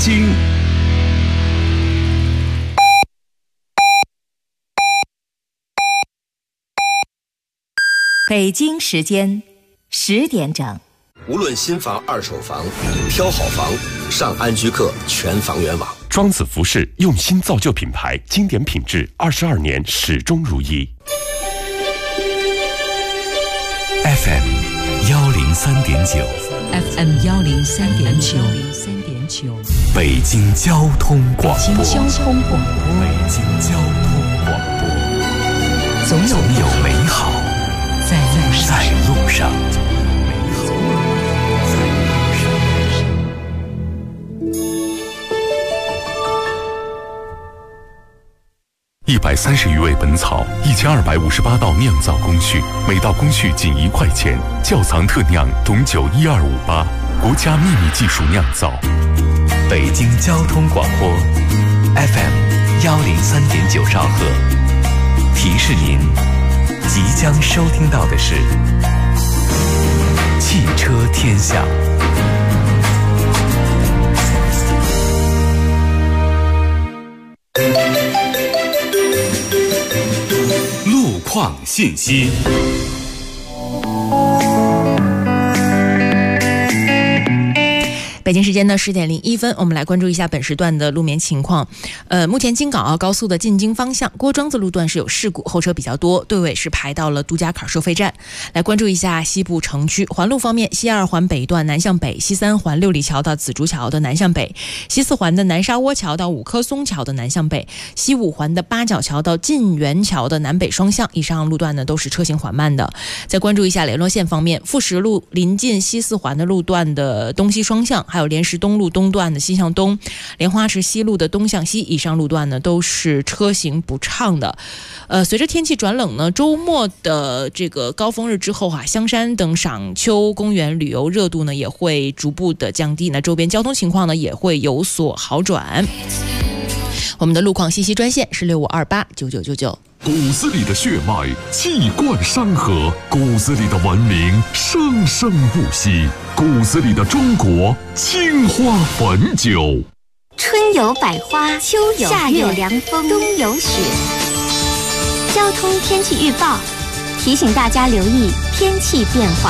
京。 北京时间10点整。 无论新房、二手房，挑好房，上安居客全房源网。 庄子服饰用心造就品牌，经典品质，22年始终如一。 FM 103.9 FM 103.9 北京交通广播。 北京交通广播。 北京交通广播。 总有美好在路上。 130余味本草，1258道酿造工序，每道工序仅1块钱。窖藏特酿董酒12588，国家秘密技术酿造。 北京交通广播 FM 103.9兆赫，提示您即将收听到的是汽车天下。 路况信息。 北京时间的10点01分，我们来关注一下本时段的路面情况。目前京港澳高速的进京方向郭庄子路段是有事故，后车比较多，队尾是排到了杜家坎收费站。来关注一下西部城区环路方面，西2环北段南向北，西3环六里桥到紫竹桥的南向北，西4环的南沙窝桥到五棵松桥的南向北，西5环的八角桥到晋源桥的南北双向，以上路段呢都是车行缓慢的。再关注一下联络线方面，富实路临近西4环的路段的东西双向，还有莲石东路东段的西向东，莲花池西路的东向西，以上路段呢都是车行不畅的。随着天气转冷呢，周末的这个高峰日之后香山等赏秋公园旅游热度呢也会逐步的降低，那周边交通情况呢也会有所好转。我们的路况信息专线是65289999。 骨子里的血脉气贯山河，骨子里的文明生生不息，骨子里的中国青花汾酒。 春有百花，秋有夏有凉风，冬有雪。交通天气预报提醒大家留意天气变化。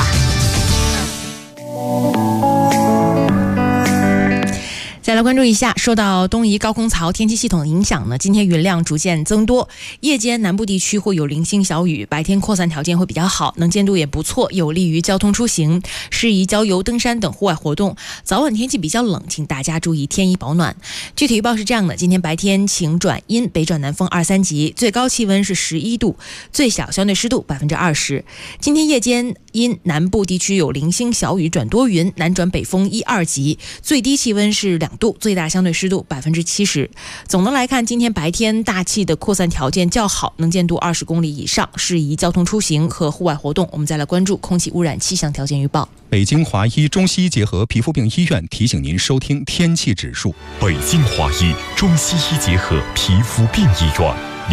再来关注一下，受到东移高空槽天气系统的影响呢，今天云量逐渐增多，夜间南部地区会有零星小雨，白天扩散条件会比较好，能见度也不错，有利于交通出行，适宜郊游、登山等户外活动。早晚天气比较冷，请大家注意添衣保暖。具体预报是这样的：今天白天晴转阴，北转南风2、3级，最高气温是11度，最小相对湿度20%。今天夜间因南部地区有零星小雨转多云，南转北风1、2级，最低气温是2度，最大相对湿度70%。总的来看，今天白天大气的扩散条件较好，能见度20公里以上，适宜交通出行和户外活动。我们再来关注空气污染气象条件预报。 北京华医中西医结合皮肤病医院提醒您收听天气指数。 北京华医中西医结合皮肤病医院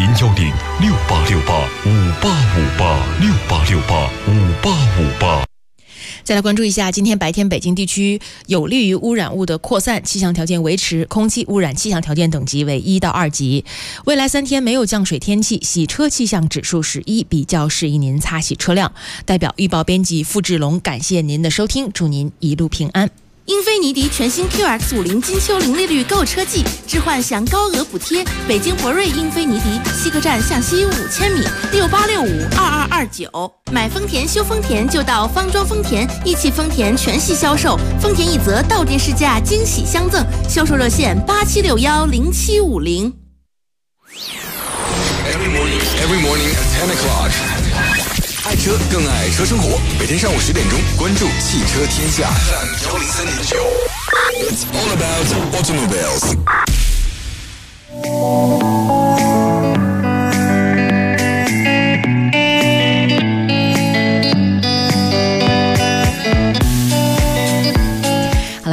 ，0106868585868685858。 再来关注一下，今天白天北京地区有利于污染物的扩散，气象条件维持，空气污染气象条件等级为1到2级。未来3天没有降水天气，洗车气象指数是1，比较适宜您擦洗车辆。代表预报编辑付志龙，感谢您的收听，祝您一路平安。 英菲尼迪全新 QX50 金秋零利率购车季，置换享高额补贴。北京博瑞英菲尼迪西客站向西5000米，68652229。买丰田修丰田就到方庄丰田，一汽丰田全系销售，丰田一泽到店试驾惊喜相赠，销售热线87610750。 Every morning at 10 o'clock。爱车更爱车生活，每天上午10点钟，关注汽车天下。103.9 It's all about automobiles。 好了，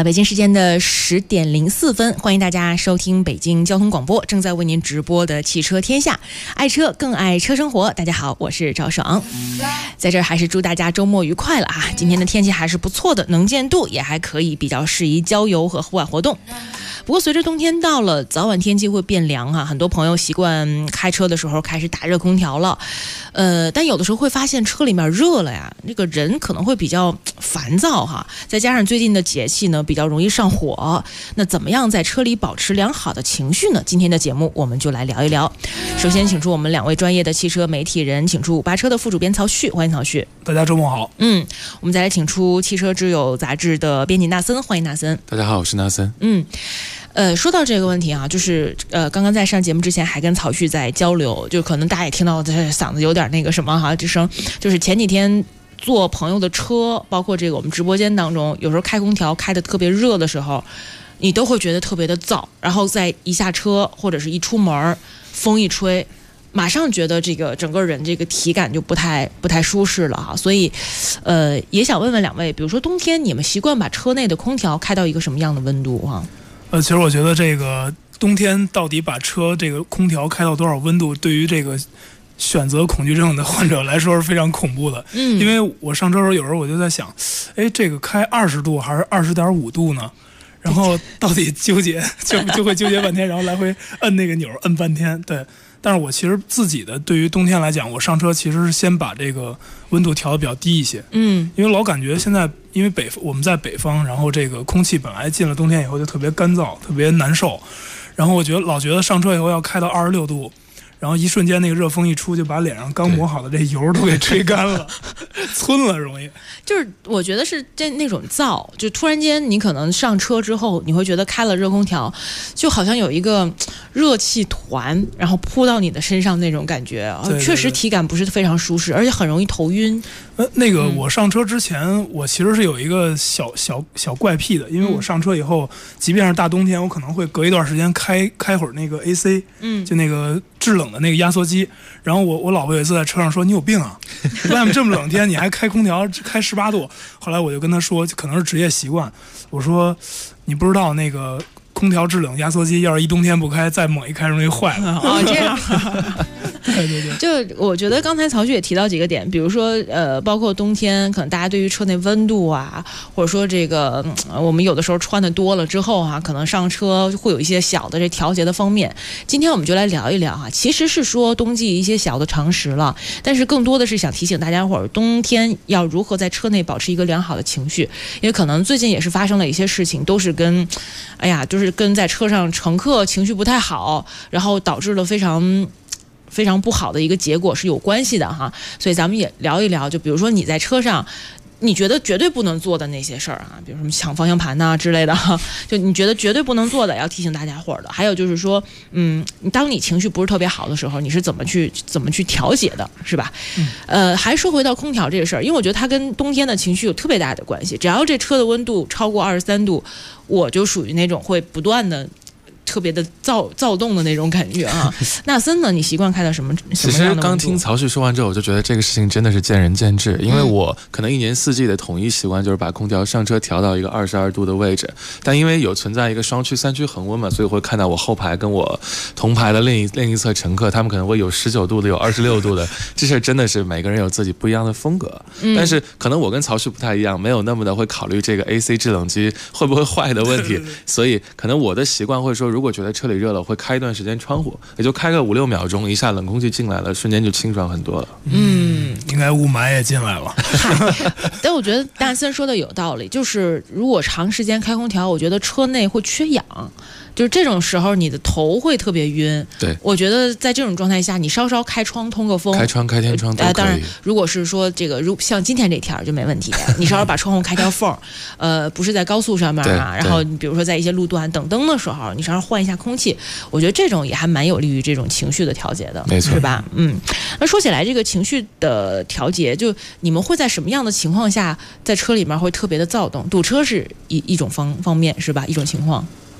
了，北京时间的10点04分，欢迎大家收听北京交通广播正在为您直播的汽车天下，爱车更爱车生活。大家好，我是赵爽，在这儿还是祝大家周末愉快了啊！今天的天气还是不错的，能见度也还可以，比较适宜郊游和户外活动。不过随着冬天到了，早晚天气会变凉啊，很多朋友习惯开车的时候开始打热空调了，但有的时候会发现车里面热了呀，这个人可能会比较烦躁哈，再加上最近的节气呢比较容易上火，那怎么样在车里保持良好的情绪呢？今天的节目我们就来聊一聊。首先请出我们2位专业的汽车媒体人，请出588车的副主编曹旭，欢迎曹旭。 大家周末好。 我们再来请出汽车之友杂志的编辑纳森，欢迎纳森。 大家好，我是纳森。 说到这个问题啊，就是刚刚在上节目之前还跟曹旭在交流，就可能大家也听到这嗓子有点那个什么哈，这声就是前几天坐朋友的车，包括这个我们直播间当中，有时候开空调开得特别热的时候，你都会觉得特别的燥，然后再一下车或者是一出门，风一吹，马上觉得这个整个人这个体感就不太舒适了哈。所以也想问问2位，比如说冬天你们习惯把车内的空调开到一个什么样的温度哈？ 其实我觉得这个冬天到底把车这个空调开到多少温度，对于这个选择恐惧症的患者来说是非常恐怖的。因为我上车的时候，有时候我就在想，这个开20度还是20.5度呢？然后到底纠结就会纠结半天，然后来回摁那个钮摁半天。对，但是我其实自己的对于冬天来讲，我上车其实是先把这个温度调得比较低一些。因为老感觉现在因为我们在北方，然后这个空气本来进了冬天以后就特别干燥，特别难受，然后我老觉得上车以后要开到26度。然后一瞬间那个热风一出，就把脸上刚抹好的这油都给吹干了，皴了，容易。 就是我觉得是那种燥，就突然间你可能上车之后，你会觉得开了热空调，就好像有一个热气团，然后扑到你的身上那种感觉，确实体感不是非常舒适，而且很容易头晕。 那个我上车之前，我其实是有一个小怪癖的，因为我上车以后，即便是大冬天，我可能会隔一段时间开会儿那个 AC，就那个制冷的那个压缩机。然后我老婆有一次在车上说：“你有病啊！外面这么冷天你还开空调，开18度。”后来我就跟她说，可能是职业习惯。我说：“你不知道那个空调制冷压缩机要是一冬天不开，再猛一开容易坏了。” 这样。 对。 就我觉得刚才曹旭也提到几个点，比如说包括冬天，可能大家对于车内温度啊，或者说这个我们有的时候穿的多了之后可能上车会有一些小的这调节的方面。今天我们就来聊一聊其实是说冬季一些小的常识了，但是更多的是想提醒大家伙儿，冬天要如何在车内保持一个良好的情绪，因为可能最近也是发生了一些事情，都是跟就是跟在车上乘客情绪不太好，然后导致了非常不好的一个结果是有关系的哈。所以咱们也聊一聊，就比如说你在车上你觉得绝对不能做的那些事儿比如什么抢方向盘呐之类的就你觉得绝对不能做的，要提醒大家伙儿的。还有就是说当你情绪不是特别好的时候，你是怎么去调节的，是吧？还说回到空调这个事儿，因为我觉得它跟冬天的情绪有特别大的关系。只要这车的温度超过23度，我就属于那种会不断的特别的躁动的那种感觉纳森呢，你习惯开到什么样的温度？ 其实刚听曹旭说完之后，我就觉得这个事情真的是见仁见智，因为我可能1年4季的统一习惯就是把空调上车调到一个22度的位置，但因为有存在一个双区3区恒温嘛，所以会看到我后排跟我同排的另一侧乘客，他们可能会有19度的，有26度的，这事真的是每个人有自己不一样的风格。但是可能我跟曹旭不太一样，没有那么的会考虑这个 AC 制冷机会不会坏的问题，所以可能我的习惯会说，如果觉得车里热了，会开一段时间窗户，也就开个5-6秒钟，一下冷空气进来了，瞬间就清爽很多了。 应该雾霾也进来了。 但我觉得大森说的有道理，就是如果长时间开空调，我觉得车内会缺氧。就是这种时候你的头会特别晕。 对， 我觉得在这种状态下，你稍稍开窗通个风， 开天窗都可以。 当然，如果是说这个像今天这天就没问题，你稍稍把窗户开条缝，不是在高速上面然后你比如说在一些路段等灯的时候，你稍稍换一下空气，我觉得这种也还蛮有利于这种情绪的调节的， 没错， 是吧？那说起来这个情绪的调节，就你们会在什么样的情况下在车里面会特别的躁动？堵车是一种方面是吧？一种情况。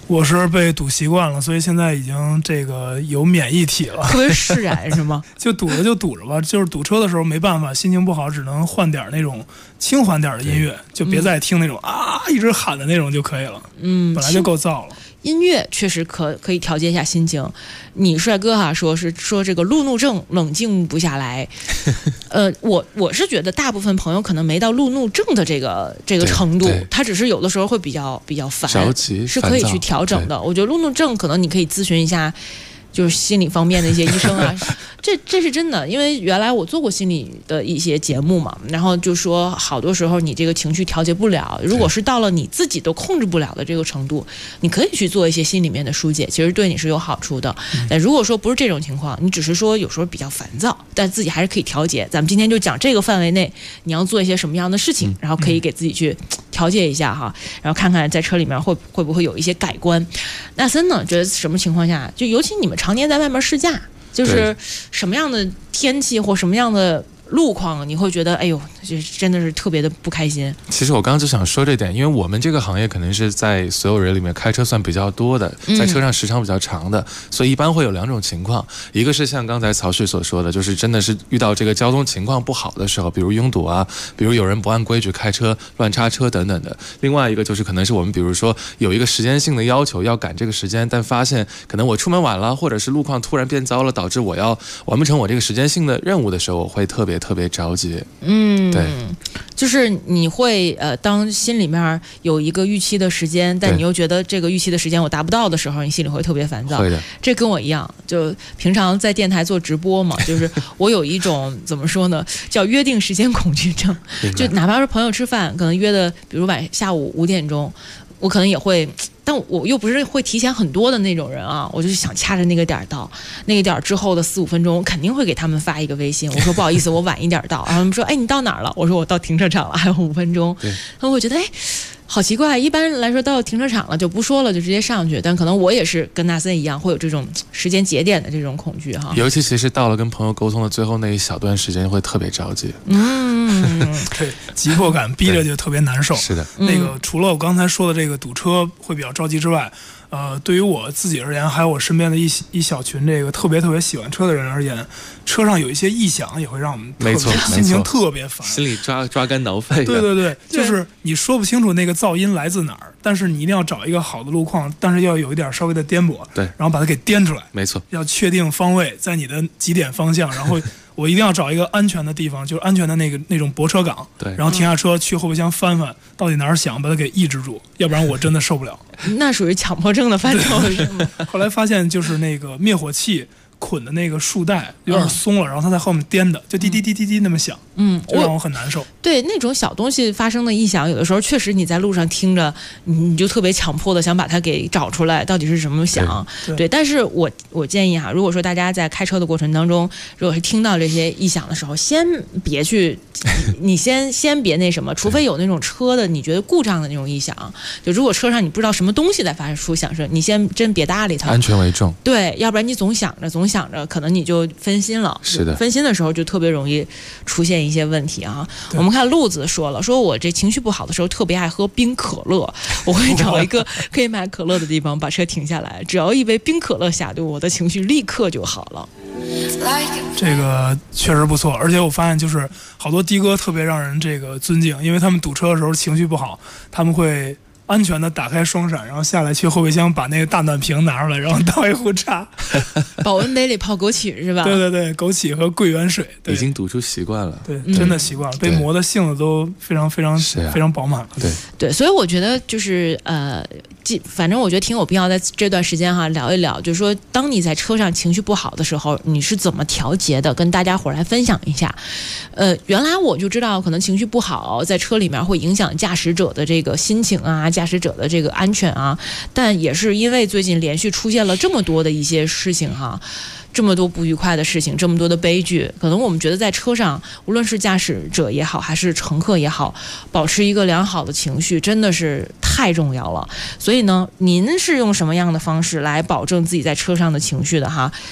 我是被堵习惯了，所以现在已经这个有免疫体了， 特别释然是吗？ 就堵着就堵着吧，就是堵车的时候没办法，心情不好只能换点那种轻缓点的音乐，就别再听那种一直喊的那种就可以了。本来就够燥了。 音乐确实可以调节一下心情。你帅哥说这个路怒症冷静不下来，我是觉得大部分朋友可能没到路怒症的这个程度，他只是有的时候会比较烦， 着急， 是可以去调整的。我觉得路怒症可能你可以咨询一下。就是心理方面的一些医生啊，这是真的，因为原来我做过心理的一些节目嘛，然后就说好多时候你这个情绪调节不了，如果是到了你自己都控制不了的这个程度，你可以去做一些心里面的疏解，其实对你是有好处的。但如果说不是这种情况，你只是说有时候比较烦躁，但自己还是可以调节。咱们今天就讲这个范围内你要做一些什么样的事情，然后可以给自己去调节一下哈，然后看看在车里面会不会有一些改观。那森呢，觉得什么情况下，就尤其你们常年在外面试驾，就是什么样的天气或什么样的路况你会觉得哎呦这真的是特别的不开心？ 其实我刚刚就想说这点，因为我们这个行业可能是在所有人里面开车算比较多的，在车上时长比较长的，所以一般会有两种情况，一个是像刚才曹旭所说的，就是真的是遇到这个交通情况不好的时候，比如拥堵啊，比如有人不按规矩开车乱插车等等的。另外一个就是可能是我们比如说有一个时间性的要求要赶这个时间，但发现可能我出门晚了，或者是路况突然变糟了，导致我要完不成我这个时间性的任务的时候，我会特别着急。对， 就是你会当心里面有一个预期的时间，但你又觉得这个预期的时间我达不到的时候，你心里会特别烦躁。 会的， 这跟我一样，就平常在电台做直播嘛，就是我有一种怎么说呢，叫约定时间恐惧症。就哪怕是朋友吃饭，可能约的，比如下午5点钟，我可能也会。但我又不是会提前很多的那种人啊，我就想掐着那个点到，那个点之后的4-5分钟，我肯定会给他们发一个微信，我说不好意思，我晚一点到，然后他们说，哎，你到哪儿了？我说我到停车场了，还有5分钟。他们会觉得，哎，好奇怪，一般来说到停车场了就不说了，就直接上去。但可能我也是跟纳森一样，会有这种时间节点的这种恐惧哈。 尤其其实到了跟朋友沟通的最后那一小段时间，会特别着急。 对，急迫感逼着就特别难受。 是的， 那个除了我刚才说的这个堵车会比较着急之外，对于我自己而言，还有我身边的一小群这个特别喜欢车的人而言，车上有一些异响也会让我们心情特别烦， 心里抓肝挠肺的。 对，就是你说不清楚那个噪音来自哪儿，但是你一定要找一个好的路况，但是要有一点稍微的颠簸， 对， 然后把它给颠出来。 没错， 要确定方位，在你的极点方向，然后我一定要找一个安全的地方，就是安全的那种泊车港， 对， 然后停下车去后备箱翻到底哪儿响，把它给抑制住，要不然我真的受不了。 那属于强迫症的范畴是吗？ 后来发现就是那个灭火器捆的那个束带有点松了，然后它在后面颠的，就滴滴滴滴滴那么响，就让我很难受。 对，那种小东西发生的异响，有的时候确实你在路上听着，你就特别强迫的想把它给找出来，到底是什么响。对，但是我建议如果说大家在开车的过程当中，如果是听到这些异响的时候，先别去，你先别那什么，除非有那种车的你觉得故障的那种异响，就如果车上你不知道什么东西在发出响声，你先真别搭理它， 安全为重。 对，要不然你总想着，可能你就分心了。 是的， 分心的时候就特别容易出现一些问题啊。我们看路子说了，说我这情绪不好的时候特别爱喝冰可乐，我会找一个可以买可乐的地方把车停下来，只要一杯冰可乐下肚，我的情绪立刻就好了。 这个确实不错，而且我发现就是好多的哥特别让人这个尊敬，因为他们堵车的时候情绪不好，他们会安全的打开双闪，然后下来去后备箱把那个大暖瓶拿出来，然后倒一壶茶。 保温杯里泡枸杞是吧？ 对，枸杞和桂圆水。 已经堵出习惯了。 对，真的习惯了，被磨的性子都非常饱满了。 对，所以我觉得就是反正我觉得挺有必要在这段时间聊一聊，就是说当你在车上情绪不好的时候，你是怎么调节的，跟大家伙来分享一下。原来我就知道可能情绪不好在车里面会影响驾驶者的这个心情啊，驾驶者的这个安全啊，但也是因为最近连续出现了这么多的一些事情这么多不愉快的事情，这么多的悲剧，可能我们觉得在车上无论是驾驶者也好还是乘客也好，保持一个良好的情绪真的是太重要了。所以呢，您是用什么样的方式来保证自己在车上的情绪的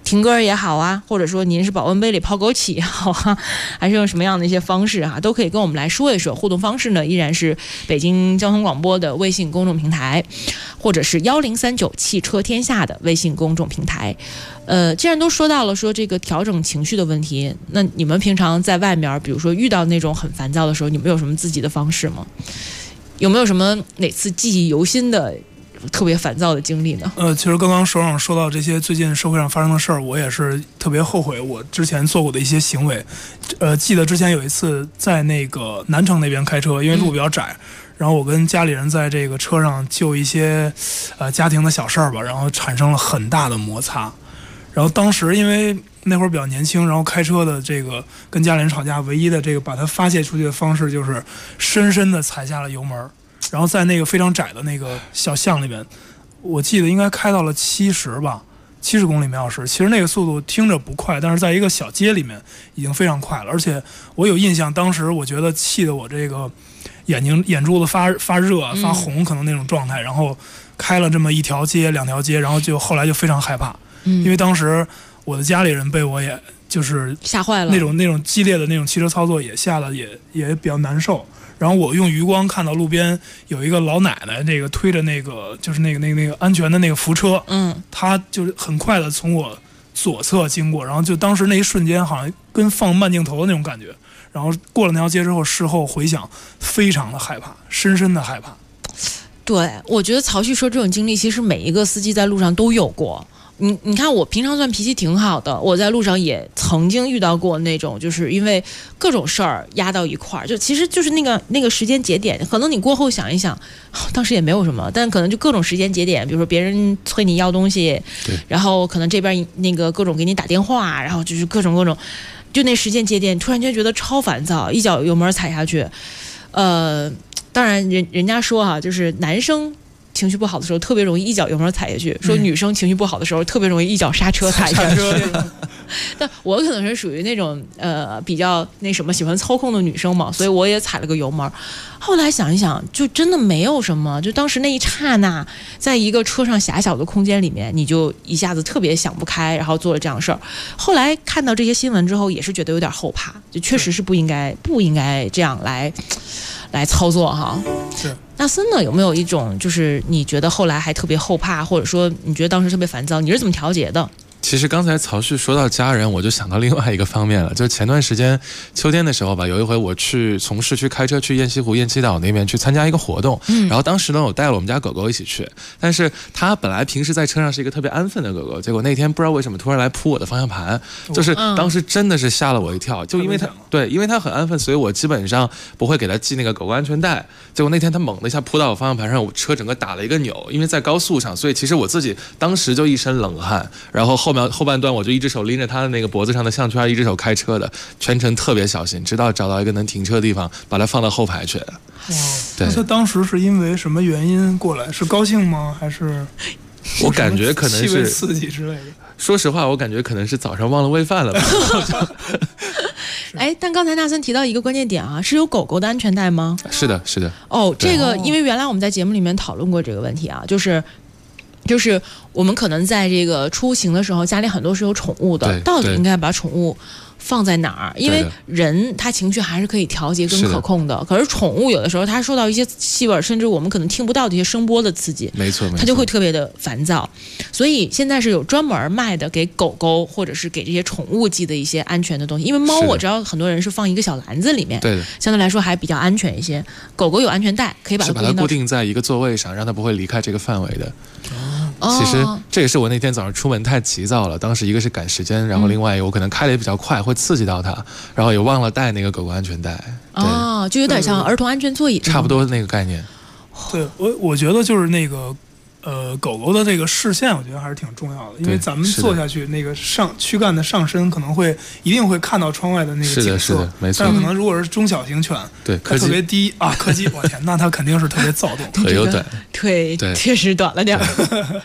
停歌也好啊，或者说您是保温杯里泡枸杞也好啊，还是用什么样的一些方式啊，都可以跟我们来说一说。互动方式呢，依然是北京交通广播的微信公众平台，或者是1039汽车天下的微信公众平台。既然都说到了说这个调整情绪的问题，那你们平常在外面，比如说遇到那种很烦躁的时候，你们有什么自己的方式吗？有没有什么哪次记忆犹新的特别烦躁的经历呢？ 其实刚刚首长说到这些最近社会上发生的事儿，我也是特别后悔我之前做过的一些行为。记得之前有一次在那个南城那边开车，因为路比较窄，然后我跟家里人在这个车上就一些家庭的小事儿吧，然后产生了很大的摩擦。然后当时因为那会儿比较年轻，然后开车的这个跟家里人吵架，唯一的这个把它发泄出去的方式就是深深的踩下了油门，然后在那个非常窄的那个小巷里面，我记得应该开到了70吧，70公里每小时。其实那个速度听着不快，但是在一个小街里面已经非常快了。而且我有印象，当时我觉得气得我这个眼珠子发热发红，可能那种状态。然后开了这么一条街两条街，然后后来就非常害怕，因为当时我的家里人被我也就是吓坏了， 那种激烈的那种汽车操作也吓得也比较难受。然后我用余光看到路边有一个老奶奶，这个推着那个就是那个安全的那个扶车，她就是很快的从我左侧经过，然后就当时那一瞬间好像跟放慢镜头的那种感觉。然后过了那条街之后，事后回想，非常的害怕，深深的害怕。 对，我觉得曹旭说这种经历，其实每一个司机在路上都有过。你看我平常算脾气挺好的，我在路上也曾经遇到过那种就是因为各种事儿压到一块儿，就其实就是那个时间节点，可能你过后想一想，当时也没有什么，但可能就各种时间节点，比如说别人催你要东西，然后可能这边那个各种给你打电话，然后就是各种就那时间节点突然间觉得超烦躁，一脚油门踩下去。当然人家说哈，就是男生情绪不好的时候特别容易一脚油门踩下去，说女生情绪不好的时候特别容易一脚刹车踩下去。但我可能是属于那种比较那什么喜欢操控的女生嘛，所以我也踩了个油门。后来想一想，就真的没有什么，就当时那一刹那，在一个车上狭小的空间里面，你就一下子特别想不开，然后做了这样的事儿。后来看到这些新闻之后，也是觉得有点后怕，就确实是不应该这样来操作哈。 是。 那森呢，有没有一种就是你觉得后来还特别后怕，或者说你觉得当时特别烦躁，你是怎么调节的？ 其实刚才曹旭说到家人，我就想到另外一个方面了。就前段时间秋天的时候吧，有一回我从市区开车去雁西湖、雁栖岛那边去参加一个活动，然后当时呢，我带了我们家狗狗一起去，但是它本来平时在车上是一个特别安分的狗狗，结果那天不知道为什么突然来扑我的方向盘，就是当时真的是吓了我一跳，就因为它很安分，所以我基本上不会给它系那个狗狗安全带，结果那天它猛的一下扑到我方向盘上，我车整个打了一个扭，因为在高速上，所以其实我自己当时就一身冷汗，然后后半段我就一只手拎着他的那个脖子上的项圈，一只手开车的，全程特别小心，直到找到一个能停车的地方，把它放到后排去。 对，他当时是因为什么原因过来？是高兴吗？还是？ 我感觉可能是气味刺激之类的。 说实话，我感觉可能是早上忘了喂饭了吧。 哎，但刚才大森提到一个关键点啊，是有狗狗的安全带吗？ 是的。 哦，这个因为原来我们在节目里面讨论过这个问题啊，就是我们可能在这个出行的时候，家里很多是有宠物的，到底应该把宠物放在哪儿？因为人他情绪还是可以调节跟可控的，可是宠物有的时候它受到一些气味，甚至我们可能听不到的一些声波的刺激， 没错， 它就会特别的烦躁。所以现在是有专门卖的给狗狗或者是给这些宠物寄的一些安全的东西。因为猫我知道很多人是放一个小篮子里面，对，相对来说还比较安全一些。狗狗有安全带，可以把它固定在一个座位上，让它不会离开这个范围的。其实这也是我那天早上出门太急躁了，当时一个是赶时间，然后另外我可能开得也比较快，会刺激到它，然后也忘了带那个狗狗安全带。 就有点像儿童安全座椅， 差不多那个概念。 对，我觉得就是那个狗狗的这个视线，我觉得还是挺重要的，因为咱们坐下去那个躯干的上身可能一定会看到窗外的那个景色， 是的，没错。 但可能如果是中小型犬， 对， 它特别低啊，柯基，我天，那它肯定是特别躁动， 腿又短， 腿确实短了点。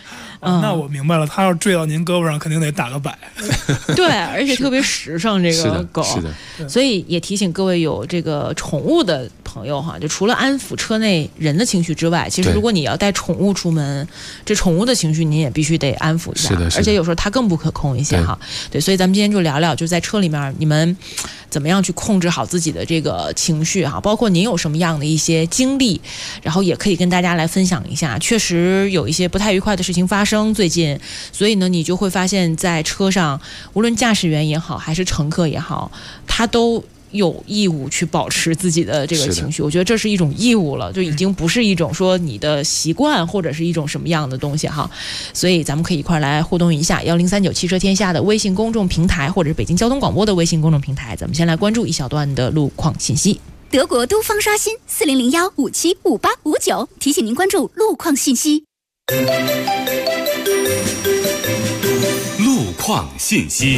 那我明白了，他要坠到您胳膊上，肯定得打个100。 对，而且特别时尚这个狗， 是的， 所以也提醒各位有这个宠物的朋友哈，就除了安抚车内人的情绪之外，其实如果你要带宠物出门，这宠物的情绪你也必须得安抚一下，而且有时候它更不可控一些哈。对，所以咱们今天就聊聊，就在车里面你们怎么样去控制好自己的这个情绪哈，包括您有什么样的一些经历，然后也可以跟大家来分享一下。确实有一些不太愉快的事情发生最近，所以呢，你就会发现在车上，无论驾驶员也好，还是乘客也好，他都有义务去保持自己的这个情绪，我觉得这是一种义务了，就已经不是一种说你的习惯或者是一种什么样的东西哈。所以咱们可以一块来互动一下，1039汽车天下的微信公众平台，或者是北京交通广播的微信公众平台，咱们先来关注一小段的路况信息。 德国都方刷新4001575859，提醒您关注路况信息。 路况信息。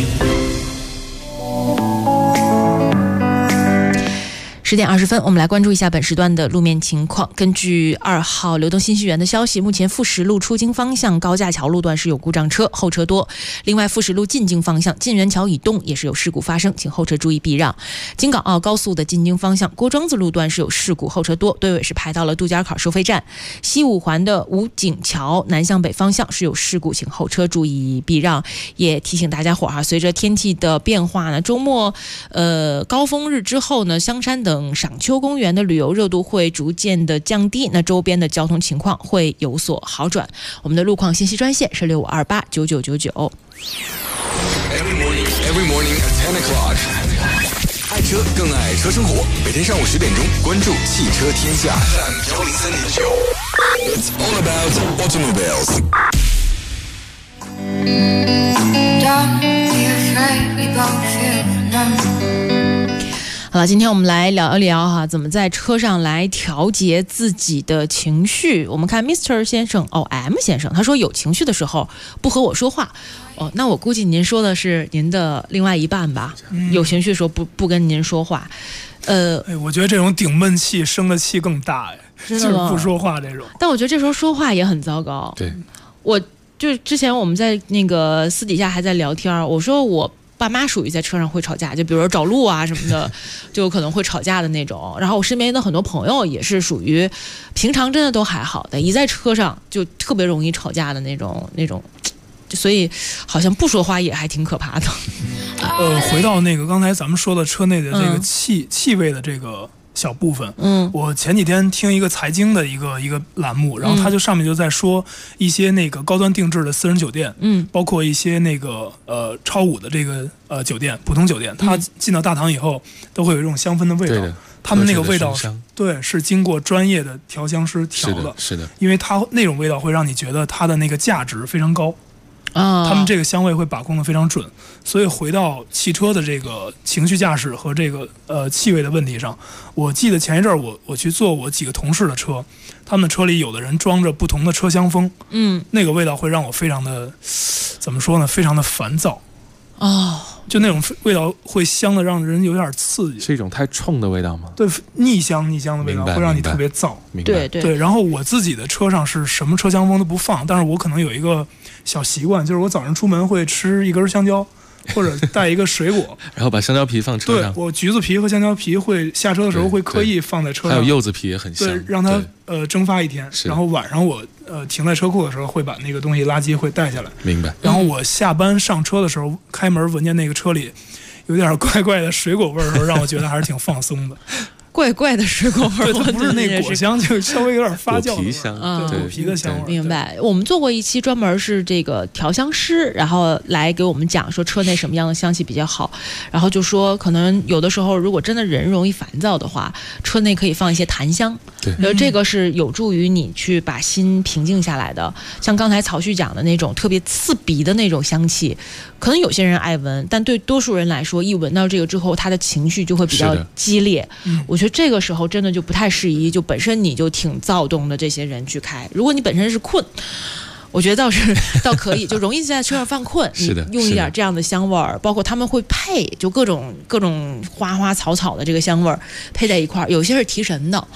10点20分，我们来关注一下本时段的路面情况。根据2号流动信息源的消息，目前富石路出京方向高架桥路段是有故障车，后车多。另外，富石路进京方向晋源桥以东也是有事故发生，请后车注意避让。京港澳高速的进京方向郭庄子路段是有事故，后车多，队尾是排到了杜家坎收费站。西五环的武警桥南向北方向是有事故，请后车注意避让。也提醒大家伙儿哈，随着天气的变化呢，周末高峰日之后呢，香山等赏秋公园的旅游热度会逐渐的降低，那周边的交通情况会有所好转。我们的路况信息专线是65289999。 Every morning at 10 o'clock. 爱车更爱车生活，每天上午10点钟关注汽车天下。103.9 It's all about automobiles. Don't be afraid, we both feel numb. 好了，今天我们来聊一聊哈，怎么在车上来调节自己的情绪。我们看 Mr. 先生M 先生，他说有情绪的时候不和我说话。那我估计您说的是您的另外一半吧？有情绪的时候不跟您说话。 我觉得这种顶闷气生的气更大就是不说话这种。 但我觉得这时候说话也很糟糕。 对， 我就之前我们在那个私底下还在聊天，我说我爸妈属于在车上会吵架，就比如说找路啊什么的，就可能会吵架的那种。然后我身边的很多朋友也是属于平常真的都还好的，一在车上就特别容易吵架的那种，所以好像不说话也还挺可怕的。 回到那个刚才咱们说的车内的这个气味的这个小部分，我前几天听一个财经的一个栏目，然后他就上面就在说一些那个高端定制的私人酒店，包括一些那个超5的这个酒店，普通酒店，它进到大堂以后都会有一种香氛的味道，他们那个味道对是经过专业的调香师调的， 是的， 因为它那种味道会让你觉得它的那个价值非常高。他们这个香味会把控的非常准，所以回到汽车的这个情绪驾驶和这个气味的问题上，我记得前一阵儿我去坐我几个同事的车，他们的车里有的人装着不同的车厢风，那个味道会让我非常的怎么说呢，非常的烦躁就那种味道会香的让人有点刺激， 是一种太冲的味道吗？ 对，逆香的味道会让你特别燥。对。然后我自己的车上是什么车厢风都不放，但是我可能有一个小习惯，就是我早上出门会吃一根香蕉，或者带一个水果， 然后把香蕉皮放车上。 对，我橘子皮和香蕉皮会下车的时候会刻意放在车上， 还有柚子皮也很香， 对，让它蒸发一天。然后晚上我停在车库的时候会把那个东西垃圾会带下来。 明白。 然后我下班上车的时候开门闻见那个车里有点怪怪的水果味的时候，让我觉得还是挺放松的。 怪怪的水果味， 对，它不是那个果香，就稍微有点发酵的果皮香， 对，果皮的香味。 明白。我们做过一期专门是这个调香师，然后来给我们讲说车内什么样的香气比较好，然后就说可能有的时候如果真的人容易烦躁的话，车内可以放一些檀香， 对， 这个是有助于你去把心平静下来的。像刚才曹旭讲的那种特别刺鼻的那种香气，可能有些人爱闻，但对多数人来说，一闻到这个之后，他的情绪就会比较激烈。我觉得这个时候真的就不太适宜，就本身你就挺躁动的这些人去开。如果你本身是困，我觉得倒可以，就容易在车上犯困。你用一点这样的香味儿，包括他们会配，就各种花花草草的这个香味儿配在一块儿，有些是提神的。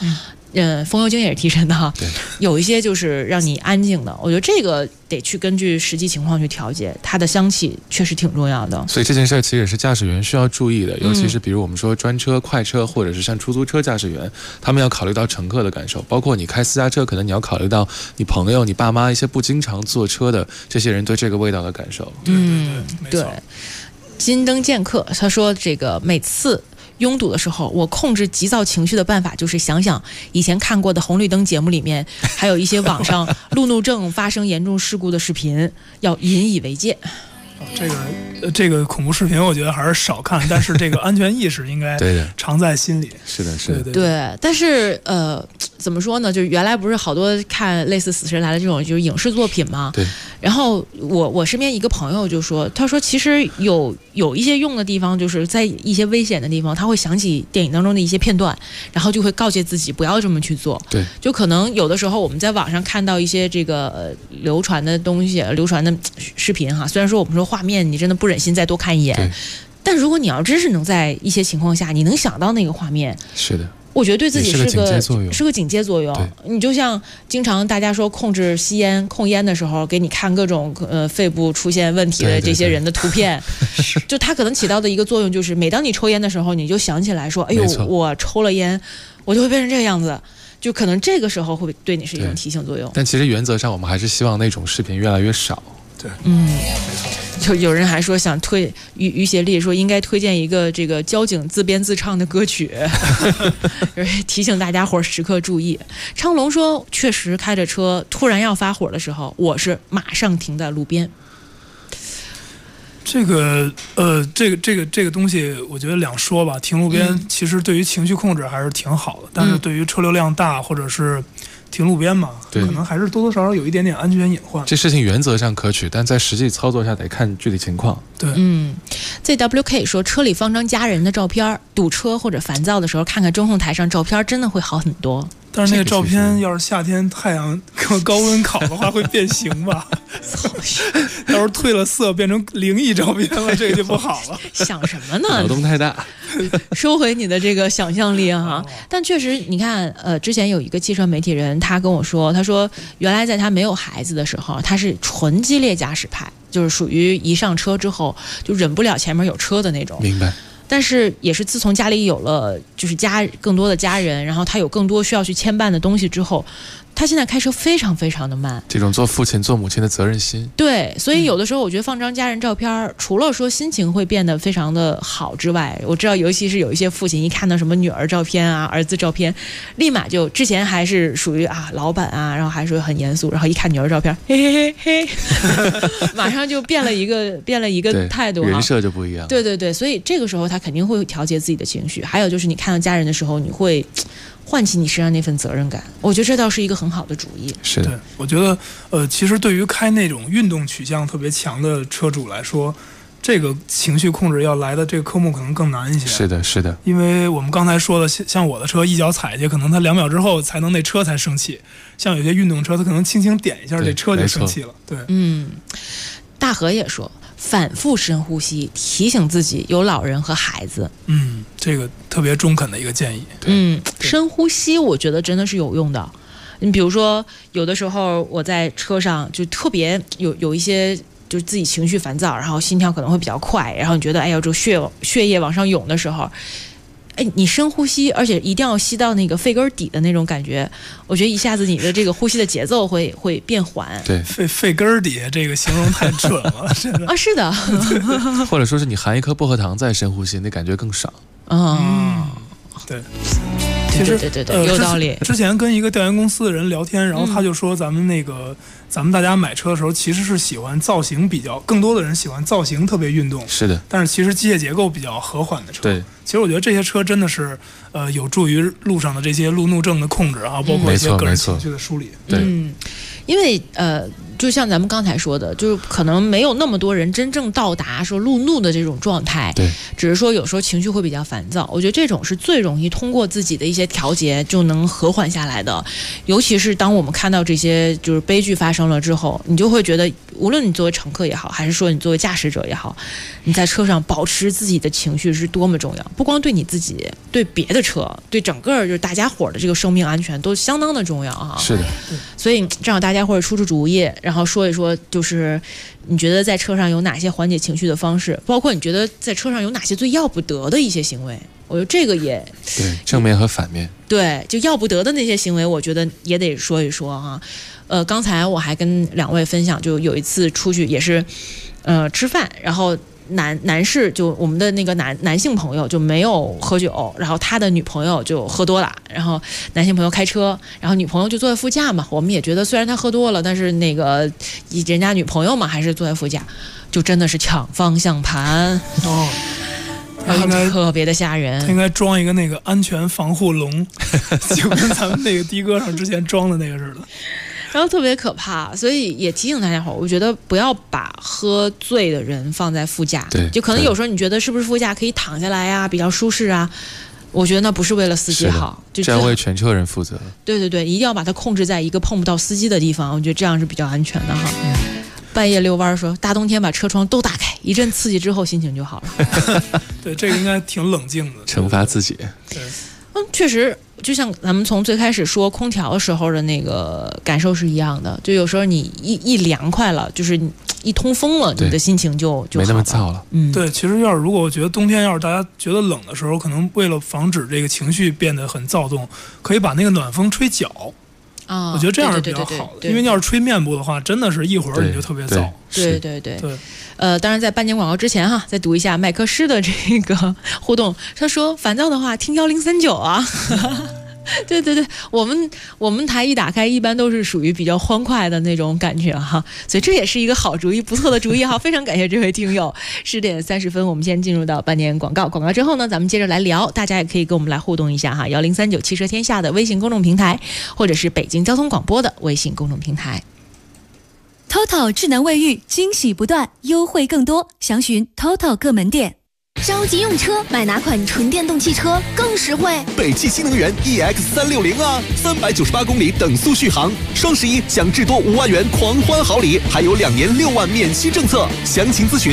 风油精也是提神的哈，有一些就是让你安静的，我觉得这个得去根据实际情况去调节，它的香气确实挺重要的。 所以这件事其实也是驾驶员需要注意的，尤其是比如我们说专车、快车，或者是像出租车驾驶员，他们要考虑到乘客的感受，包括你开私家车，可能你要考虑到你朋友、你爸妈一些不经常坐车的这些人对这个味道的感受。 对。金灯剑客他说，这个每次拥堵的时候，我控制急躁情绪的办法就是想想以前看过的红绿灯节目里面，还有一些网上路怒症发生严重事故的视频，要引以为戒。 这个恐怖视频我觉得还是少看，但是这个安全意识应该常在心里。 是的， 对。但是怎么说呢？就是原来不是好多看类似《死神来了》这种就是影视作品嘛。 对。 然后我身边一个朋友就说，他说其实有一些用的地方，就是在一些危险的地方，他会想起电影当中的一些片段，然后就会告诫自己不要这么去做。 对。 就可能有的时候我们在网上看到一些这个流传的东西、流传的视频哈，虽然说我们说画面你真的不忍心再多看一眼，但如果你要真是能在一些情况下你能想到那个画面， 是的， 我觉得对自己是个警戒作用。 你就像经常大家说控制吸烟、控烟的时候，给你看各种肺部出现问题的这些人的图片，就它可能起到的一个作用就是，每当你抽烟的时候，你就想起来说，哎呦，我抽了烟，我就会变成这个样子。就可能这个时候会对你是一种提醒作用。 但其实原则上，我们还是希望那种视频越来越少。 对， 就有人还说想推于协力说应该推荐一个这个交警自编自唱的歌曲，提醒大家伙时刻注意。昌龙说，确实开着车突然要发火的时候，我是马上停在路边。 这个东西，我觉得两说吧。停路边其实对于情绪控制还是挺好的，但是对于车流量大或者是停路边嘛，可能还是多多少少有一点点安全隐患。 这事情原则上可取，但在实际操作下得看具体情况。 对， ZWK 说车里放张家人的照片，堵车或者烦躁的时候看看中控台上照片，真的会好很多。 但是那个照片要是夏天太阳高温烤的话会变形吧？到时候褪了色变成灵异照片了，这个就不好了。 想什么呢？ 脑洞太大。 收回你的这个想象力哈。但确实你看之前有一个汽车媒体人他跟我说，他说原来在他没有孩子的时候，他是纯激烈驾驶派，就是属于一上车之后就忍不了前面有车的那种。 明白。 但是也是自从家里有了就是更多的家人，然后他有更多需要去牵绊的东西之后，他现在开车非常非常的慢。 这种做父亲做母亲的责任心。 对，所以有的时候我觉得放张家人照片，除了说心情会变得非常的好之外，我知道尤其是有一些父亲一看到什么女儿照片啊、儿子照片，立马就之前还是属于老板啊，然后还是很严肃，然后一看女儿照片，嘿嘿嘿嘿，马上就变了一个态度， 人设就不一样。 对，所以这个时候他肯定会调节自己的情绪。还有就是你看到家人的时候，你会唤起你身上那份责任感，我觉得这倒是一个很好的主意。 是的， 对，我觉得其实对于开那种运动取向特别强的车主来说，这个情绪控制要来的这个科目可能更难一些。 是的，因为我们刚才说的，像我的车一脚踩下去，可能它2秒之后才能那车才生气，像有些运动车它可能轻轻点一下这车就生气了。对， 大河也说反复深呼吸，提醒自己有老人和孩子。 这个特别中肯的一个建议。 深呼吸我觉得真的是有用的。你比如说有的时候我在车上就特别有一些就是自己情绪烦躁，然后心跳可能会比较快，然后你觉得这血液往上涌的时候，你深呼吸，而且一定要吸到那个肺根底的那种感觉，我觉得一下子你的这个呼吸的节奏会变缓。 对， 肺根底这个形容太准了，真的是的。 或者说是你含一颗薄荷糖再深呼吸，那感觉更爽。 对。 其实对，有道理。 之前跟一个调研公司的人聊天，然后他就说咱们大家买车的时候其实是喜欢造型更多的人喜欢造型特别运动。 是的。 但是其实机械结构比较和缓的车。 对。 其实我觉得这些车真的是有助于路上的这些路怒症的控制啊，包括一些个人情绪的梳理。 对。 因为就像咱们刚才说的，就是可能没有那么多人真正到达说路怒的这种状态， 对， 只是说有时候情绪会比较烦躁。我觉得这种是最容易通过自己的一些调节就能和缓下来的。尤其是当我们看到这些就是悲剧发生了之后，你就会觉得，无论你作为乘客也好，还是说你作为驾驶者也好，你在车上保持自己的情绪是多么重要。不光对你自己，对别的车，对整个就是大家伙的这个生命安全都相当的重要哈。 是的， 所以正好大家伙儿出主意，然后说一说，就是你觉得在车上有哪些缓解情绪的方式，包括你觉得在车上有哪些最要不得的一些行为。我觉得这个也对，正面和反面， 对，就要不得的那些行为，我觉得也得说一说哈。刚才我还跟2位分享，就有一次出去也是吃饭，然后男士就我们的那个男性朋友就没有喝酒，然后他的女朋友就喝多了，然后男性朋友开车，然后女朋友就坐在副驾嘛。我们也觉得虽然他喝多了，但是那个人家女朋友嘛还是坐在副驾，就真的是抢方向盘哦。他应该特别的吓人， 他应该装一个那个安全防护笼，就跟咱们那个的哥上之前装的那个似的。 然后特别可怕，所以也提醒大家伙，我觉得不要把喝醉的人放在副驾。 对， 就可能有时候你觉得是不是副驾可以躺下来呀，比较舒适啊？我觉得那不是为了司机好，就这样为全车人负责。 对对对，一定要把它控制在一个碰不到司机的地方，我觉得这样是比较安全的哈。半夜遛弯说，大冬天把车窗都打开，一阵刺激之后心情就好了。 对，这个应该挺冷静的， 惩罚自己。 对， 确实，就像咱们从最开始说空调的时候的那个感受是一样的，就有时候你一凉快了，就是一通风了，你的心情就没那么燥了。 对，其实如果我觉得冬天大家觉得冷的时候，可能为了防止这个情绪变得很躁动，可以把那个暖风吹脚。我觉得这样是比较好的，因为你要是吹面部的话，真的是一会儿你就特别燥。 对。当然在半年广告之前哈，再读一下麦克师的这个互动。他说烦躁的话听1039啊。对，我们台一打开一般都是属于比较欢快的那种感觉哈，所以这也是一个好主意，不错的主意哈，非常感谢这位听友。10点30分，我们先进入到半年广告，广告之后呢，咱们接着来聊，大家也可以跟我们来互动一下哈，1039汽车天下的微信公众平台，或者是北京交通广播的微信公众平台。 TOTO 智能卫浴，惊喜不断，优惠更多，详询 TOTO 各门店。 着急用车，买哪款纯电动汽车更实惠？ 北汽新能源 EX360啊，398公里等速续航，双11享至多5万元狂欢好礼，还有2年6万免息政策，详情咨询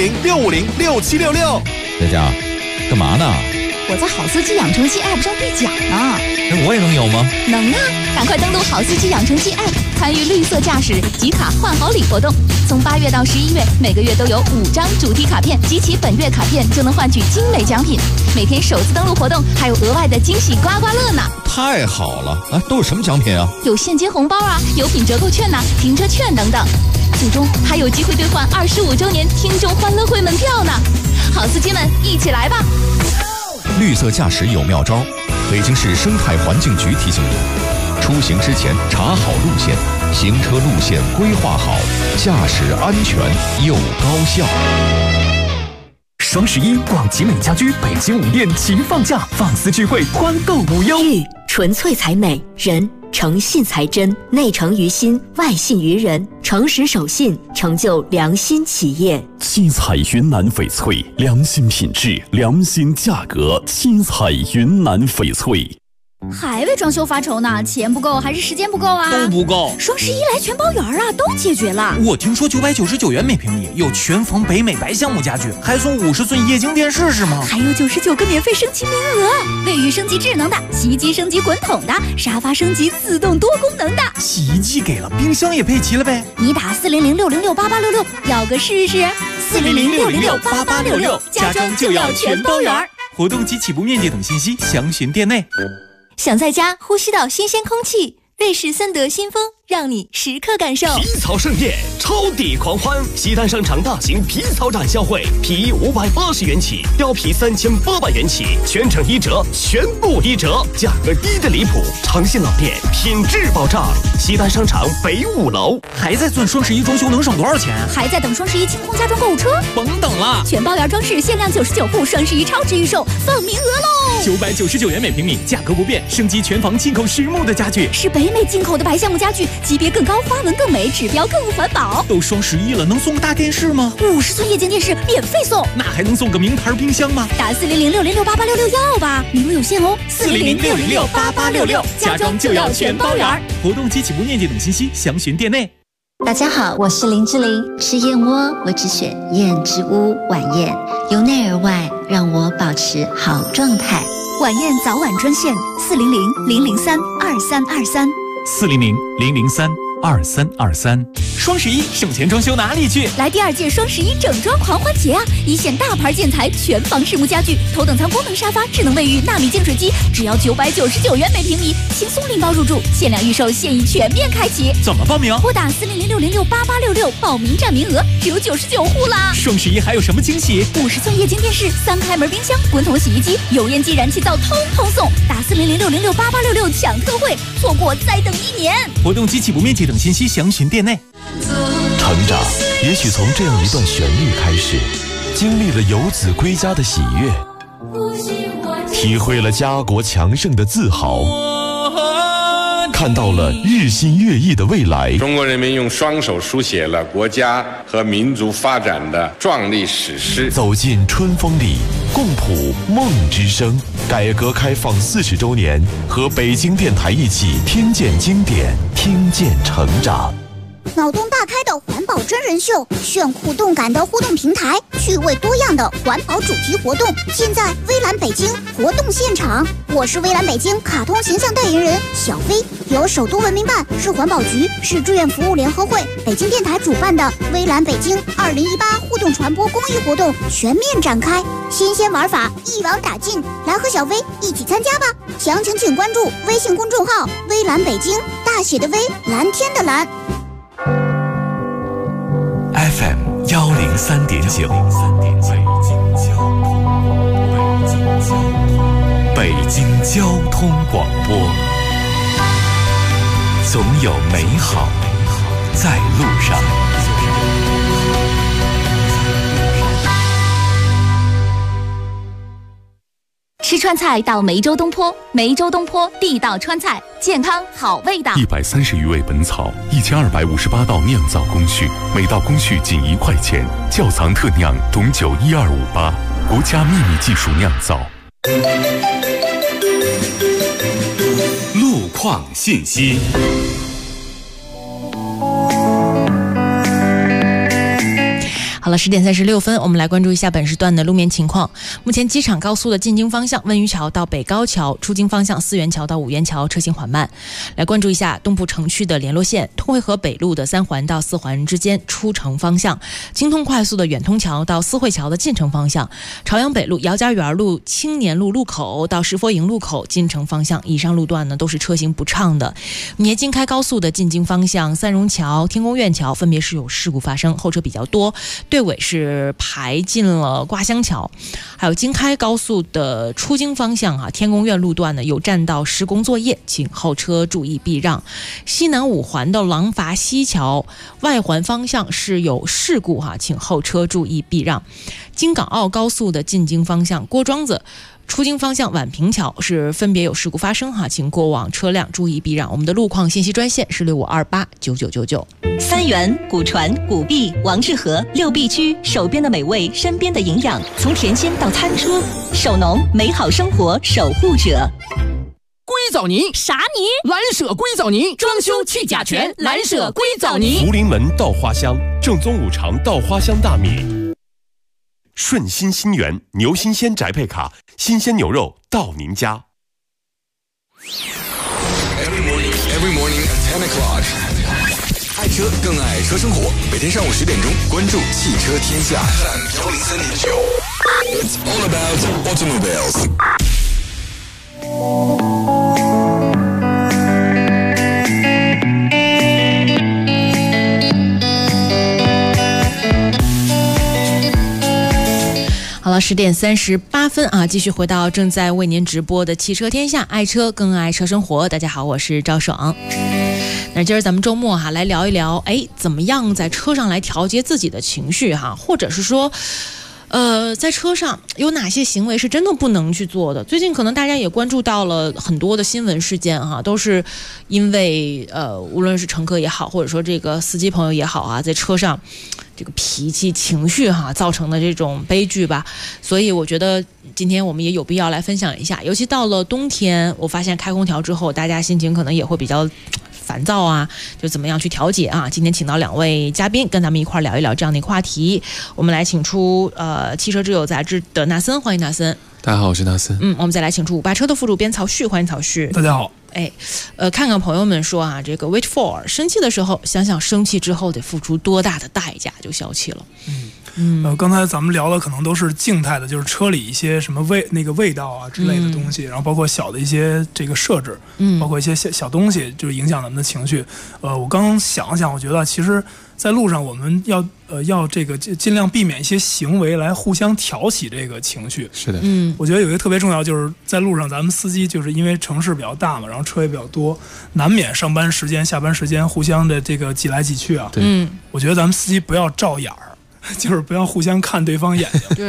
400-650-6766。 佳佳，干嘛呢？ 我在好司机养成记 App 上兑奖呢。 那我也能有吗？ 能啊！赶快登录好司机养成记 App， 参与绿色驾驶集卡换好礼活动。从8月到11月，每个月都有5张主题卡片，集齐本月卡片就能换取精美奖品。每天首次登录活动还有额外的惊喜刮刮乐呢！ 太好了啊！都有什么奖品啊？ 有现金红包啊，油品折扣券呐，停车券等等。最终还有机会兑换25周年听众欢乐会门票呢！好司机们，一起来吧！ 绿色驾驶有妙招，北京市生态环境局提醒您：出行之前查好路线，行车路线规划好，驾驶安全又高效。 双11，广集美家居北京5店齐放价，放肆聚会，欢购无忧。 玉纯粹才美，人诚信才真，内诚于心，外信于人，诚实守信，成就良心企业。 七彩云南翡翠，良心品质，良心价格，七彩云南翡翠。 还为装修发愁呢？钱不够还是时间不够啊？ 都不够。 双11来全包圆啊，都解决了。 我听说999元每平米有全房北美白橡木家具，还送50寸液晶电视是吗？ 还有99个免费升级名额，卫浴升级智能的，洗衣机升级滚筒的，沙发升级自动多功能的。 洗衣机给了，冰箱也配齐了呗？ 你打400-606-8866，要个试试。400-606-8866，家装就要全包圆。 活动及起步面积等信息详询店内。 想在家呼吸到新鲜空气，瑞士森德新风让你时刻感受。 皮草盛宴，超抵狂欢！西单商场大型皮草展销会，皮衣580元起，貂皮3800元起，全程1折，全部1折，价格低的离谱，诚信老店，品质保障。西单商场北5楼。 还在算双11装修能省多少钱？ 还在等双11清空家装购物车？ 甭等了， 全包圆装饰限量99户，双11超值预售，放名额喽 ！999元每平米，价格不变，升级全房进口实木的家具， 是北美进口的白橡木家具， 级别更高，花纹更美，指标更环保。 都双11了，能送个大电视吗 ？50寸液晶电视免费送。 那还能送个名牌冰箱吗？ 打400-606-8866要吧，名额有限哦。 400-606-8866，家装就要全包圆。活动及起步面积等信息详询店内。 大家好，我是林志玲。吃燕窝，我只选燕之屋晚宴，由内而外让我保持好状态。 晚宴早晚专线 400-003-2323，400-003-2323。双11省钱装修哪里去？ 来第2届双11整装狂欢节啊！一线大牌建材，全房实木家具，头等舱功能沙发，智能卫浴，纳米净水机，只要999元每平米，轻松拎包入住，限量预售，现已全面开启。 怎么报名？ 拨打400-606-8866，报名占名额只有99户啦！ 双11还有什么惊喜 ？50寸液晶电视，3开门冰箱，滚筒洗衣机，油烟机、燃气灶通通送。打400-606-8866抢特惠，错过再等1年。 活动及起步面积等信息详询店内。 成长也许从这样一段旋律开始，经历了游子归家的喜悦，体会了家国强盛的自豪，看到了日新月异的未来。 中国人民用双手书写了国家和民族发展的壮丽史诗。 走进春风里，共谱梦之声。改革开放40周年，和北京电台一起听见经典，听见成长。 脑洞大开的环保真人秀，炫酷动感的互动平台，趣味多样的环保主题活动，尽在微蓝北京活动现场。我是微蓝北京卡通形象代言人小飞，由首都文明办、市环保局、市志愿服务联合会、北京电台主办的微蓝北京2018互动传播公益活动全面展开，新鲜玩法一网打尽，来和小飞一起参加吧！详情请关注微信公众号“微蓝北京”，大写的微，蓝天的蓝。 FM 103.9，北京交通广播，总有美好在路上。 吃川菜到梅州东坡，梅州东坡地道川菜，健康好味道。 130余味本草，1258道酿造工序，每道工序仅1块钱。窖藏特酿董酒12588，国家秘密技术酿造。 路况信息。 好了，10点36分，我们来关注一下本时段的路面情况。目前机场高速的进京方向温榆桥到北高桥，出京方向4元桥到5元桥车行缓慢。来关注一下东部城区的联络线，通惠河北路的3环到4环之间出城方向，京通快速的远通桥到四惠桥的进城方向，朝阳北路姚家园路青年路路口到石佛营路口进城方向，以上路段呢都是车行不畅的。绵京开高速的进京方向三荣桥、天宫苑桥分别是有事故发生，后车比较多，队尾是排进了挂乡桥。还有京开高速的出京方向天宫苑路段呢有占道施工作业，请后车注意避让。西南5环的廊坊西桥外环方向是有事故请后车注意避让。京港澳高速的进京方向郭庄子出京方向宛平桥是分别有事故发生请过往车辆注意避让。我们的路况信息专线是65289999。 三元、古传、古碧、王致和6必居，手边的美味，身边的营养，从甜心到餐桌，手农美好生活守护者。 硅藻泥啥泥？蓝舍硅藻泥，装修去甲醛，蓝舍硅藻泥。 福临门稻花香，正宗5常稻花香大米。顺心新源牛新鲜宅配卡，新鲜牛肉到您家。 Every morning at 10 o'clock， 爱车更爱车生活，每天上午10点钟，关注汽车天下103.9。It's all about automobiles。 好了，10点38分继续回到正在为您直播的汽车天下，爱车更爱车生活。大家好，我是赵爽。那今儿咱们周末来聊一聊，怎么样在车上来调节自己的情绪或者是说在车上有哪些行为是真的不能去做的？最近可能大家也关注到了很多的新闻事件哈，都是因为无论是乘客也好，或者说这个司机朋友也好啊，在车上这个脾气情绪哈造成的这种悲剧吧。所以我觉得今天我们也有必要来分享一下，尤其到了冬天，我发现开空调之后，大家心情可能也会比较烦躁啊，就怎么样去调节啊？今天请到2位嘉宾跟咱们一块聊一聊这样的一个话题。我们来请出汽车之友杂志的纳森，欢迎纳森。 大家好，我是纳森。 我们再来请出58车的副主编曹旭，欢迎曹旭。 大家好。 看看朋友们说啊，这个 wait for 生气的时候，想想生气之后得付出多大的代价就消气了。 刚才咱们聊的可能都是静态的，就是车里一些什么味道啊之类的东西，然后包括小的一些这个设置，包括一些小东西，就是影响咱们的情绪。我刚想了想，我觉得其实在路上我们要这个尽量避免一些行为来互相挑起这个情绪。 是的， 我觉得有一个特别重要，就是在路上咱们司机就是因为城市比较大嘛，然后车也比较多，难免上班时间、下班时间互相的这个挤来挤去啊。 对， 我觉得咱们司机不要照眼儿。就是不要互相看对方眼睛，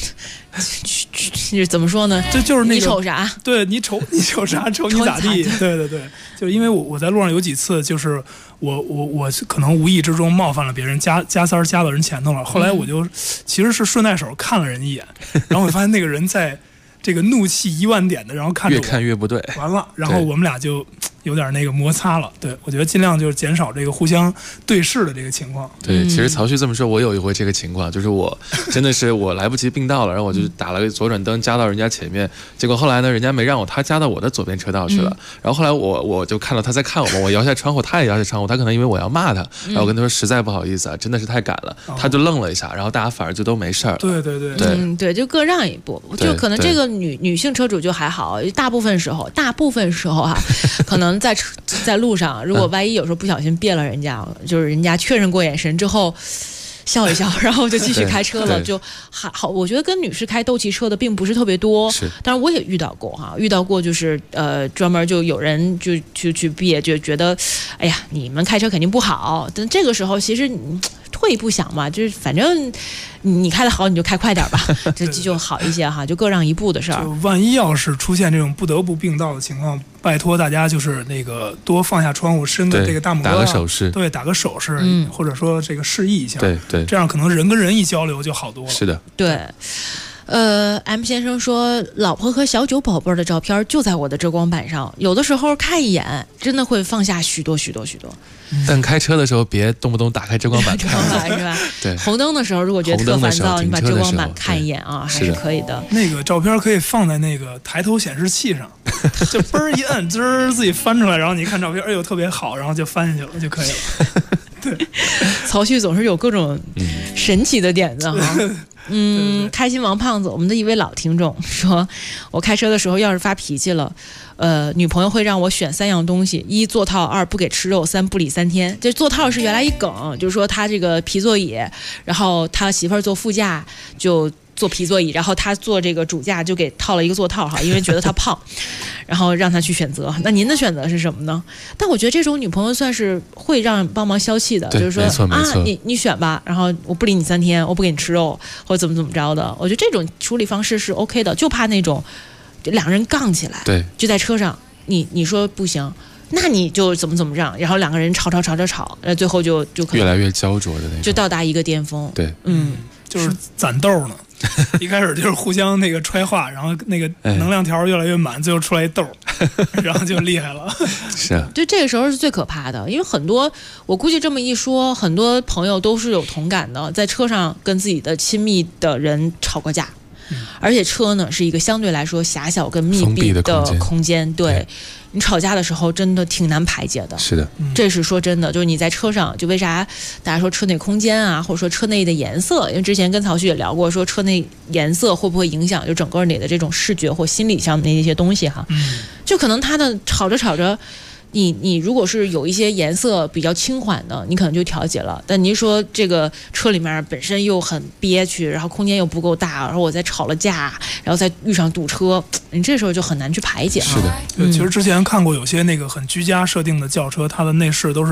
就是怎么说呢？ 就是那个你瞅啥？ 对，你瞅啥？瞅你咋地？对，就是因为我在路上有几次，就是我可能无意之中冒犯了别人，加塞儿加到人前头了。后来我就其实是顺带手看了人一眼，然后我发现那个人在这个怒气1万点的，然后看着我， 越看越不对。 完了，然后我们俩就有点那个摩擦了。对，我觉得尽量就是减少这个互相对视的这个情况。 对，其实曹旭这么说，我有一回这个情况，就是我真的是我来不及并道了，然后我就打了个左转灯加到人家前面，结果后来呢，人家没让我，他加到我的左边车道去了。然后后来我就看到他在看我嘛，我摇下窗户，他也摇下窗户，他可能以为我要骂他，然后我跟他说实在不好意思啊，真的是太赶了，他就愣了一下，然后大家反而就都没事儿了。 对， 就各让一步。就可能这个女性车主就还好，大部分时候啊，可能在路上，如果万一有时候不小心别了人家，就是人家确认过眼神之后笑一笑，然后就继续开车了，就还好。我觉得跟女士开斗气车的并不是特别多，但是我也遇到过就是专门就有人就去别，就觉得哎呀你们开车肯定不好，但这个时候其实你退一步想嘛，就是反正你开得好你就开快点吧，就好一些哈，就各让一步的事儿。 就万一要是出现这种不得不并道的情况，拜托大家就是那个多放下窗户，伸个这个大拇哥， 打个手势， 对，打个手势，或者说这个示意一下， 对， 这样可能人跟人一交流就好多了。 是的， 对。M 先生说，老婆和小九宝贝的照片就在我的遮光板上，有的时候看一眼，真的会放下许多。 但开车的时候别动不动打开遮光板看， 是吧？ 对， 红灯的时候如果觉得特烦躁，你把遮光板看一眼啊，还是可以的。 那个照片可以放在那个抬头显示器上，就嘣儿一摁，滋儿自己翻出来，然后你看照片，哎呦特别好，然后就翻进去了就可以了。对， 曹旭总是有各种神奇的点子哈。开心王胖子，我们的一位老听众说，我开车的时候要是发脾气了，女朋友会让我选3样东西：一坐套，2不给吃肉，3不理3天。这坐套是原来一梗，就是说他这个皮座椅，然后他媳妇儿坐副驾就坐皮座椅，然后他坐这个主驾就给套了一个座套哈，因为觉得他胖，然后让他去选择。那您的选择是什么呢？但我觉得这种女朋友算是会让帮忙消气的，就是说啊，你选吧，然后我不理你3天，我不给你吃肉，或者怎么着的。我觉得这种处理方式是 OK 的，就怕那种两人杠起来， 对， 就在车上，你说不行，那你就怎么着，然后2个人吵，最后就可能越来越焦灼的那种， 就到达一个巅峰。 对， 就是攒豆呢。一开始就是互相那个揣话，然后那个能量条越来越满，最后出来一豆，然后就厉害了。 是啊， 就这个时候是最可怕的，因为很多我估计这么一说，很多朋友都是有同感的，在车上跟自己的亲密的人吵过架。而且车呢是一个相对来说狭小跟密闭的空间，对，你吵架的时候真的挺难排解的。 是的， 这是说真的，就是你在车上，就为啥大家说车内空间啊，或者说车内的颜色，因为之前跟曹旭也聊过，说车内颜色会不会影响就整个你的这种视觉或心理上的那些东西哈，就可能他的吵着。你如果是有一些颜色比较轻缓的，你可能就调节了。但您说这个车里面本身又很憋屈，然后空间又不够大，然后我再吵了架，然后再遇上堵车，你这时候就很难去排解。 是的，其实之前看过有些那个很居家设定的轿车，它的内饰都是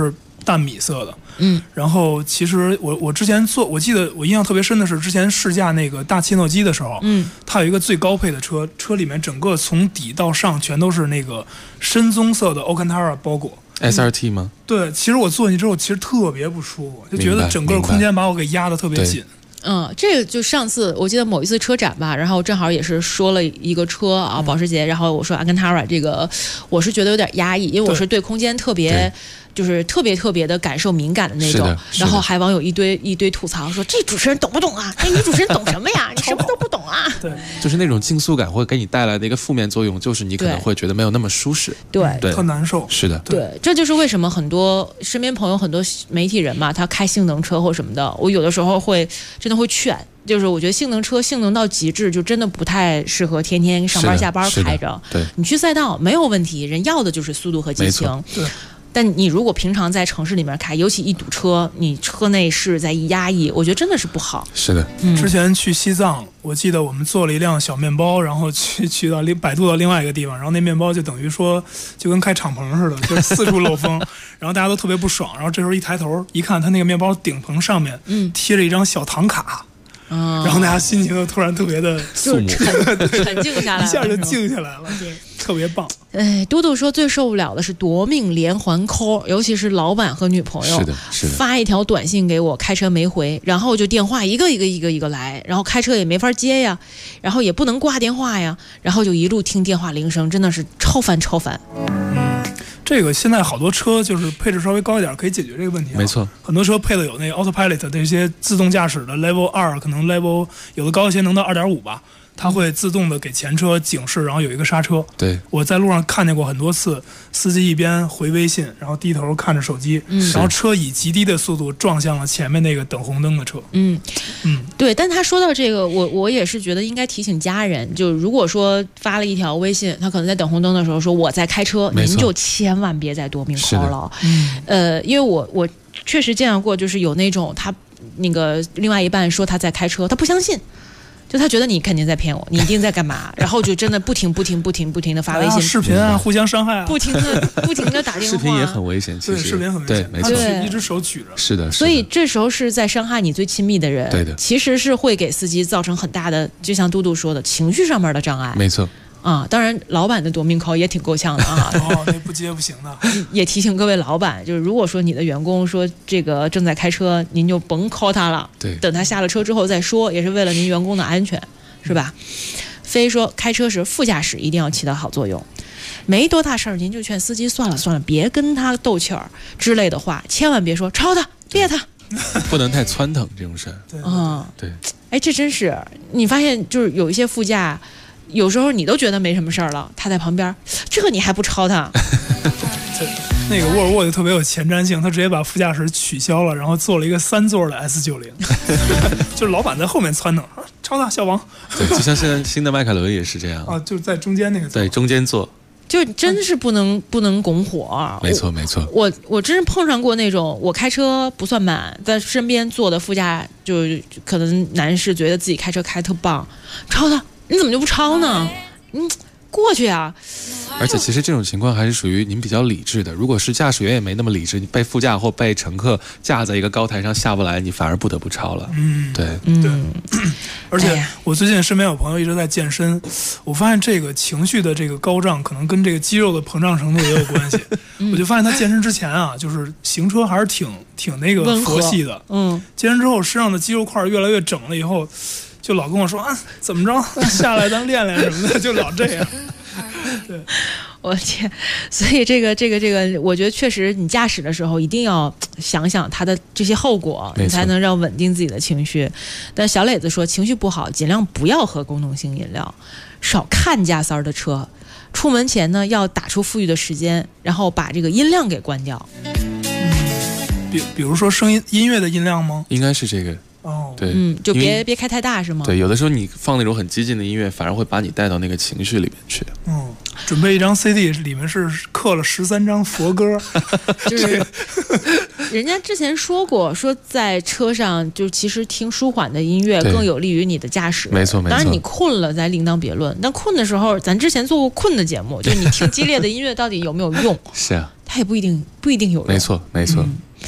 淡米色的。然后其实我之前我记得我印象特别深的是之前试驾那个大切诺基的时候，它有一个最高配的车里面整个从底到上全都是那个深棕色的 Alcantara 包裹。 SRT 吗？ 对，其实我坐进去之后其实特别不舒服，就觉得整个空间把我给压得特别紧。 这个就上次我记得某一次车展吧，然后正好也是说了一个车啊，保时捷，然后我说阿根塔拉这个，我是觉得有点压抑，因为我是对空间特别就是特别的感受敏感的那种，然后还网友一堆吐槽说这主持人懂不懂啊？哎，你主持人懂什么呀？你什么都不懂啊？ 对， 就是那种竞速感会给你带来的一个负面作用，就是你可能会觉得没有那么舒适，对， 特难受。 是的， 对，这就是为什么很多身边朋友很多媒体人嘛，他开性能车或什么的，我有的时候真的会劝。就是我觉得性能车性能到极致，就真的不太适合天天上班下班开着。 对， 你去赛道没有问题，人要的就是速度和激情。 对。 但你如果平常在城市里面开，尤其一堵车，你车内饰再一压抑，我觉得真的是不好。 是的。 之前去西藏，我记得我们坐了一辆小面包，然后去到摆渡到另外一个地方，然后那面包就等于说就跟开敞篷似的，就是四处漏风，然后大家都特别不爽。然后这时候一抬头一看，他那个面包顶棚上面贴着一张小唐卡。然后大家心情就突然特别的肃穆，沉静下来， 一下就静下来了，对，特别棒。 嘟嘟说最受不了的是夺命连环 call， 尤其是老板和女朋友， 是的， 发一条短信给我，开车没回，然后就电话一个来，然后开车也没法接呀，然后也不能挂电话呀，然后就一路听电话铃声，真的是超烦。 这个现在好多车就是配置稍微高一点可以解决这个问题， 没错， 很多车配的有那个 Autopilot 的一些自动驾驶的 Level 2，可能 Level 有的高一些能到 2.5 吧，它会自动的给前车警示，然后有一个刹车。 对， 我在路上看见过很多次，司机一边回微信，然后低头看着手机，然后车以极低的速度撞向了前面那个等红灯的车。 对。但他说到这个，我也是觉得应该提醒家人，就如果说发了一条微信，他可能在等红灯的时候说我在开车，您就千万别再夺命 call 了。因为我确实见到过，就是有那种他那个另外一半说他在开车，他不相信。就他觉得你肯定在骗我，你一定在干嘛，然后就真的不停的发微信、 视频啊，互相伤害啊， 不停的打电话。 视频也很危险，其实对，视频很危险， 对，没错， 一只手举着。 是的。 所以这时候是在伤害你最亲密的人， 对的， 其实是会给司机造成很大的，就像嘟嘟说的，情绪上面的障碍。 没错。 当然老板的夺命 call 也挺够呛的啊。 那不接不行的。 也提醒各位老板，就是如果说你的员工说这个正在开车，您就甭 call 他了， 对， 等他下了车之后再说，也是为了您员工的安全。是吧？非说开车时副驾驶一定要起到好作用，没多大事儿，您就劝司机算了，别跟他斗气儿之类的话，千万别说超他，别他， 不能太撺掇这种事儿。 对。哎，这真是你发现，就是有一些副驾，有时候你都觉得没什么事儿了，他在旁边，这你还不超他？ 那个沃尔沃就特别有前瞻性，他直接把副驾驶取消了，然后做了一个3座的 S90，就是老板在后面撺掇，超他小王。 对，就像现在新的迈凯伦也是这样啊，就是在中间那个座， 在中间坐， 就真是不能拱火。 没错。 我真是碰上过那种，我开车不算慢，在身边坐的副驾就可能男士觉得自己开车开特棒，超他，你怎么就不超呢？过去啊！ 而且其实这种情况还是属于您比较理智的。如果是驾驶员也没那么理智，你被副驾或被乘客架在一个高台上下不来，你反而不得不超了。对。 而且我最近身边有朋友一直在健身，我发现这个情绪的这个高涨可能跟这个肌肉的膨胀程度也有关系。我就发现他健身之前啊，就是行车还是挺那个佛系的。健身之后身上的肌肉块越来越整了以后，就老跟我说啊，怎么着下来咱练练什么的，就老这样。对， 我天，所以这个，我觉得确实，你驾驶的时候一定要想想它的这些后果，你才能让稳定自己的情绪。但小磊子说，情绪不好，尽量不要喝功能性饮料，少看加塞的车，出门前呢要打出富裕的时间，然后把这个音量给关掉。 比如说音乐的音量吗？ 应该是这个。对， 就别开太大是吗？ 对，有的时候你放那种很激进的音乐，反而会把你带到那个情绪里面去。 准备一张 CD， 里面是刻了13张佛歌， 就是人家之前说过，说在车上就其实听舒缓的音乐更有利于你的驾驶。 没错。 当然你困了咱另当别论，但困的时候，咱之前做过困的节目，就是你听激烈的音乐到底有没有用？ 是啊， 它也不一定有用。 没错。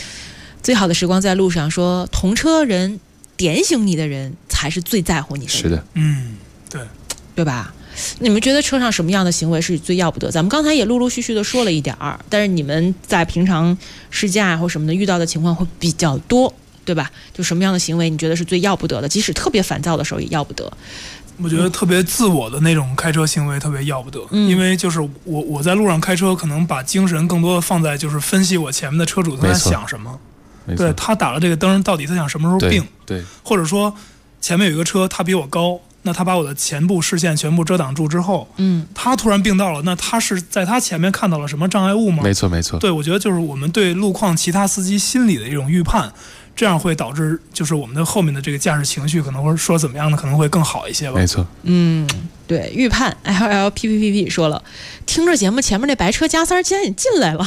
最好的时光在路上说，同车人点醒你的人才是最在乎你的人。 是的， 对吧？你们觉得车上什么样的行为是最要不得？咱们刚才也陆陆续续的说了一点儿，但是你们在平常试驾或什么的遇到的情况会比较多，对吧？就什么样的行为你觉得是最要不得的？即使特别烦躁的时候也要不得。 我觉得特别自我的那种开车行为特别要不得，因为就是我在路上开车，可能把精神更多的放在就是分析我前面的车主他在想什么，对他打了这个灯，到底他想什么时候并， 对， 或者说前面有一个车他比我高，那他把我的前部视线全部遮挡住之后，他突然并道了，那他是在他前面看到了什么障碍物吗？ 没错没错。 对，我觉得就是我们对路况其他司机心理的一种预判，这样会导致就是我们的后面的这个驾驶情绪可能会说怎么样呢？可能会更好一些吧。 没错。 对，预判 LLPPPP 说了，听着节目前面那白车加塞竟然也进来了。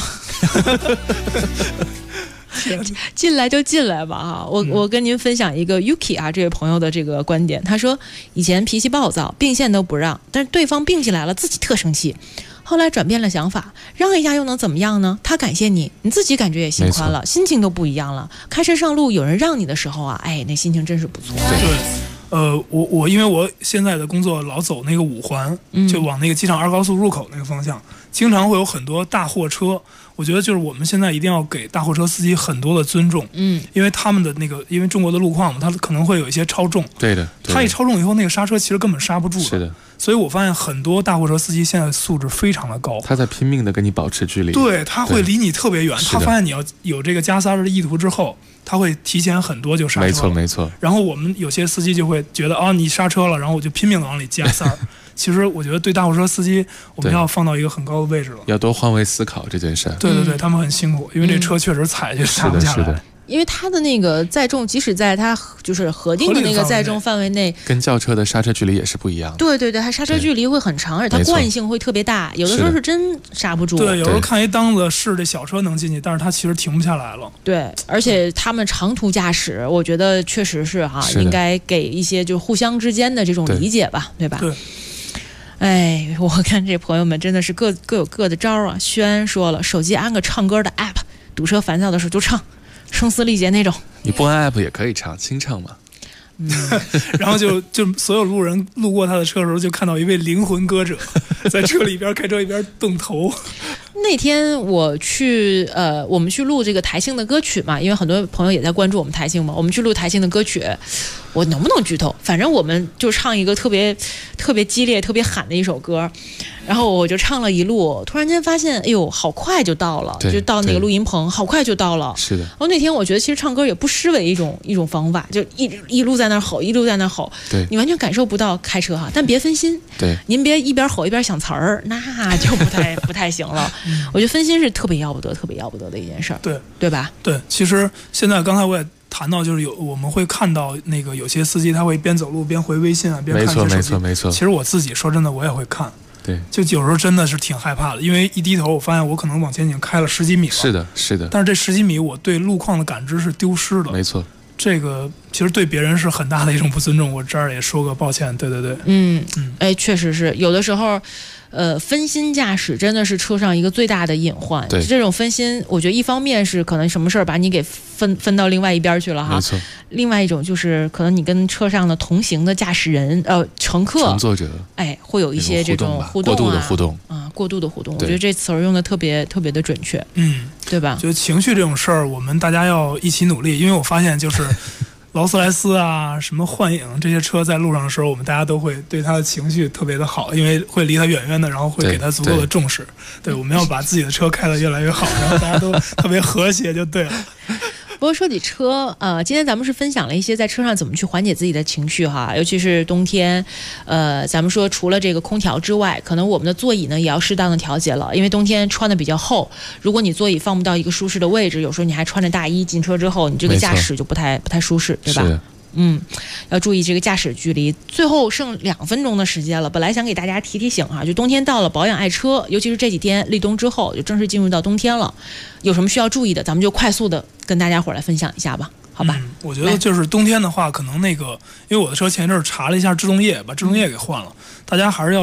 进来就进来吧哈！我跟您分享一个 Yuki 啊这位朋友的这个观点，他说以前脾气暴躁，并线都不让，但是对方并起来了，自己特生气。后来转变了想法，让一下又能怎么样呢？他感谢你，你自己感觉也心宽了，心情都不一样了。开车上路有人让你的时候啊，哎，那心情真是不错。 对，我因为我现在的工作老走那个5环，就往那个机场2高速入口那个方向，经常会有很多大货车。我觉得就是我们现在一定要给大货车司机很多的尊重，因为他们的那个，因为中国的路况嘛，它可能会有一些超重， 对的， 他一超重以后，那个刹车其实根本刹不住的， 是的。 所以我发现很多大货车司机现在素质非常的高， 他在拼命的跟你保持距离， 对，他会离你特别远，他发现你要有这个加塞的意图之后，他会提前很多就刹车， 没错没错。 然后我们有些司机就会觉得啊，你刹车了，然后我就拼命的往里加塞。其实我觉得对大货车司机，我们要放到一个很高的位置了， 要多换位思考这件事。 对对对，他们很辛苦，因为这车确实踩就下不下来。 因为它的那个载重，即使在它就是核定的那个载重范围内， 跟轿车的刹车距离也是不一样的。 对对对，它刹车距离会很长，而且它惯性会特别大，有的时候是真刹不住。 对，有时候看一档子是这小车能进去，但是它其实停不下来了。 对，而且他们长途驾驶，我觉得确实是哈，应该给一些就互相之间的这种理解吧，对吧？ 对。 哎，我看这朋友们真的是各有各的招啊。轩说了，手机安个唱歌的 app， 堵车烦躁的时候就唱，声嘶力竭那种。 你不按 app 也可以唱，清唱嘛。 然后就所有路人路过他的车的时候，就看到一位灵魂歌者在车里边开车一边动头。 那天我们去录这个台庆的歌曲嘛，因为很多朋友也在关注我们台庆嘛，我们去录台庆的歌曲，我能不能剧透？反正我们就唱一个特别激烈、特别喊的一首歌，然后我就唱了一路，突然间发现，哎呦，好快就到了，就到那个录音棚，好快就到了。 是的。 然后那天我觉得，其实唱歌也不失为一种方法，就一路在那吼，一路在那吼， 对， 你完全感受不到开车哈，但别分心， 对， 您别一边吼一边想词儿，那就不太行了。我觉得分心是特别要不得的一件事儿，对吧？ 对，其实现在刚才我也谈到，就是我们会看到那个有些司机他会边走路边回微信啊，边看一些手机。 没错。 其实我自己说真的，我也会看。 对， 就有时候真的是挺害怕的，因为一低头，我发现我可能往前已经开了10几米了。 是的。 但是这10几米，我对路况的感知是丢失的。 没错。 这个其实对别人是很大的一种不尊重，我这儿也说个抱歉。对。 哎，确实是有的时候。分心驾驶真的是车上一个最大的隐患。 对， 这种分心，我觉得一方面是可能什么事儿把你给分到另外一边去了哈。 没错。 另外一种就是可能你跟车上的同行的驾驶人、乘坐者， 哎，会有一些这种互动啊，过度的互动。我觉得这词儿用的特别的准确。对吧？ 就情绪这种事儿，我们大家要一起努力，因为我发现就是。劳斯莱斯啊，什么幻影这些车在路上的时候，我们大家都会对他的情绪特别的好，因为会离他远远的，然后会给他足够的重视。对，我们要把自己的车开得越来越好，然后大家都特别和谐就对了。 不过说起车，今天咱们是分享了一些在车上怎么去缓解自己的情绪哈，尤其是冬天，咱们说除了这个空调之外，可能我们的座椅呢也要适当的调节了，因为冬天穿的比较厚，如果你座椅放不到一个舒适的位置，有时候你还穿着大衣进车之后，你这个驾驶就不太舒适，对吧？要注意这个驾驶距离。最后剩2分钟的时间了，本来想给大家提醒啊，就冬天到了，保养爱车，尤其是这几天立冬之后，就正式进入到冬天了，有什么需要注意的，咱们就快速的跟大家伙来分享一下吧，好吧？ 我觉得就是冬天的话，可能因为我的车前一阵查了一下制动液，把制动液给换了，大家还是要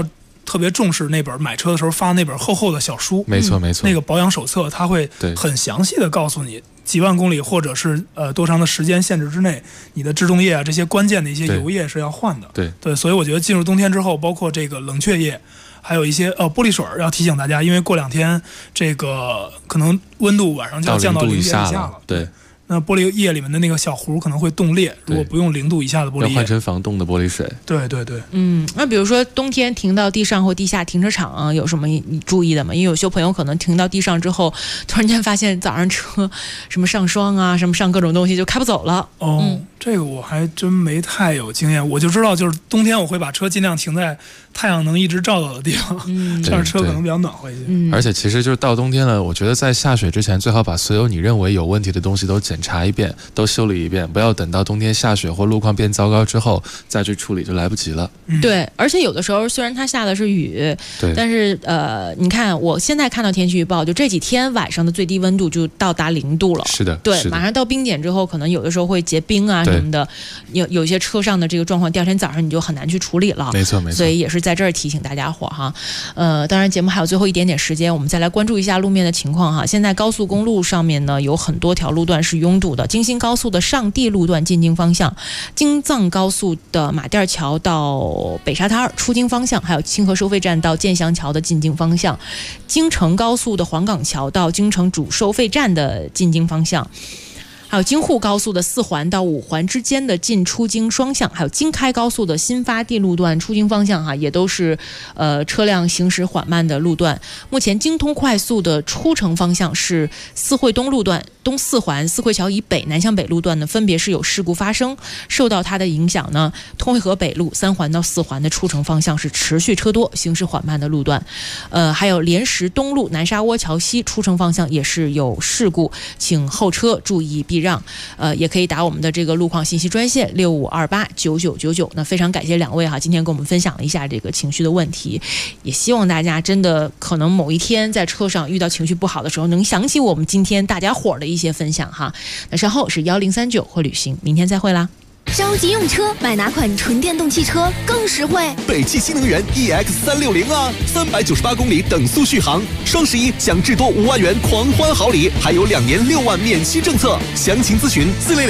特别重视那本买车的时候发那本厚厚的小书， 没错没错， 那个保养手册，它会很详细的告诉你几万公里或者是多长的时间限制之内，你的制动液啊这些关键的一些油液是要换的。对，所以我觉得进入冬天之后，包括这个冷却液。还有一些玻璃水要提醒大家，因为过2天这个可能温度晚上就要降到0度以下了。 对， 那玻璃液里面的那个小壶可能会冻裂，如果不用0度以下的玻璃液， 要换成防冻的玻璃水。 对。 那比如说冬天停到地上或地下停车场有什么你注意的吗？因为有些朋友可能停到地上之后，突然间发现早上车什么上霜啊，什么上各种东西就开不走了。 这个我还真没太有经验，我就知道就是冬天我会把车尽量停在太阳能一直照到的地方，这样车可能比较暖和一些。 而且其实就是到冬天了，我觉得在下雪之前，最好把所有你认为有问题的东西都检查一遍，都修理一遍，不要等到冬天下雪或路况变糟糕之后再去处理，就来不及了。 对，而且有的时候虽然它下的是雨，但是你看我现在看到天气预报，就这几天晚上的最低温度就到达0度了。 是的， 对，马上到冰点之后，可能有的时候会结冰啊什么的，有些车上的这个状况，第二天早上你就很难去处理了。 没错， 所以也是在这儿提醒大家伙哈。当然节目还有最后一点点时间，我们再来关注一下路面的情况哈。现在高速公路上面呢有很多条路段是拥堵的，京新高速的上地路段进京方向，京藏高速的马甸桥到北沙滩出京方向，还有清河收费站到建祥桥的进京方向，京承高速的黄岗桥到京承主收费站的进京方向，还有京沪高速的4环到5环之间的进出京双向，还有京开高速的新发地路段出京方向哈，也都是车辆行驶缓慢的路段。目前京通快速的出城方向是四惠东路段、东4环、四惠桥以北南向北路段呢，分别是有事故发生。受到它的影响呢，通惠河北路3环到4环的出城方向是持续车多、行驶缓慢的路段。还有莲石东路南沙窝桥西出城方向也是有事故，请后车注意避让。也可以打我们的这个路况信息专线65289999。那非常感谢2位哈，今天跟我们分享了一下这个情绪的问题，也希望大家真的可能某一天在车上遇到情绪不好的时候，能想起我们今天大家伙的一些分享哈。那稍后是1039会旅行，明天再会啦。 着急用车，买哪款纯电动汽车更实惠？ 北汽新能源 EX360啊，398公里等速续航，双11享至多5万元狂欢好礼，还有2年6万免息政策。详情咨询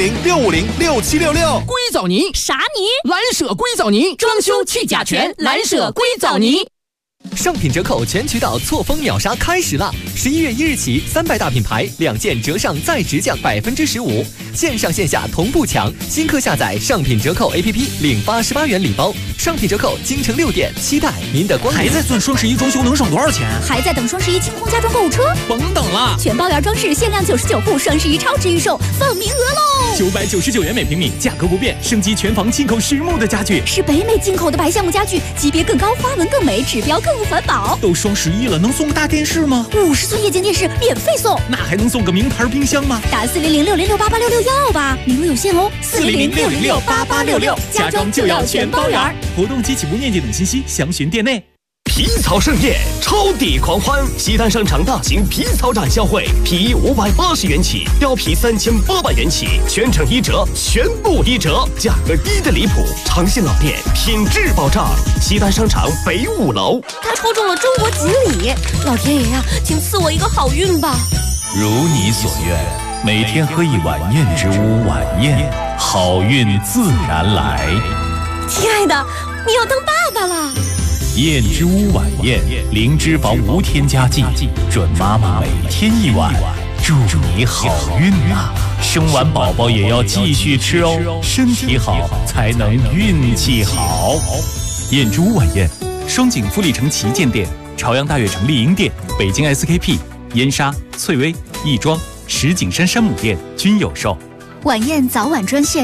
400-650-6766。 硅藻泥啥泥？ 蓝舍硅藻泥，装修去甲醛，蓝舍硅藻泥。 上品折扣全渠道错峰秒杀开始了！11月1日起，300大品牌2件折上再直降15%，线上线下同步抢。新客下载上品折扣 APP 领88元礼包。上品折扣京城6店，期待您的光临。 还在算双11装修能省多少钱？ 还在等双11清空家装购物车？ 甭等了， 全包圆装饰限量99户，双11超值预售，放名额喽 ！999元每平米，价格不变，升级全房进口实木的家具， 是北美进口的白橡木家具，级别更高，花纹更美，指标更环保。 都双11了，能送个大电视吗 ？50寸液晶电视免费送， 那还能送个名牌冰箱吗？ 打400-606-8866要吧，名额有限哦。 400-606-8866，家装就要全包圆。活动及起步面积等信息详询店内。 皮草盛宴，超抵狂欢！西单商场大型皮草展销会，皮衣580元起，貂皮3800元起，全程1折，全部1折，价格低的离谱，长线老店，品质保障。西单商场北5楼。 他抽中了中国锦鲤，老天爷呀，请赐我一个好运吧！ 如你所愿，每天喝一碗燕之屋晚宴，好运自然来。 亲爱的，你要当爸爸了。 燕之屋晚宴，零脂肪无添加剂，准妈妈每天1碗，祝你好运啊！生完宝宝也要继续吃哦，身体好才能运气好。 燕之屋晚宴，双井富力城旗舰店、朝阳大悦城丽婴店、北京 SKP、燕莎、翠微、亦庄、石景山山姆店均有售。 晚宴早晚专线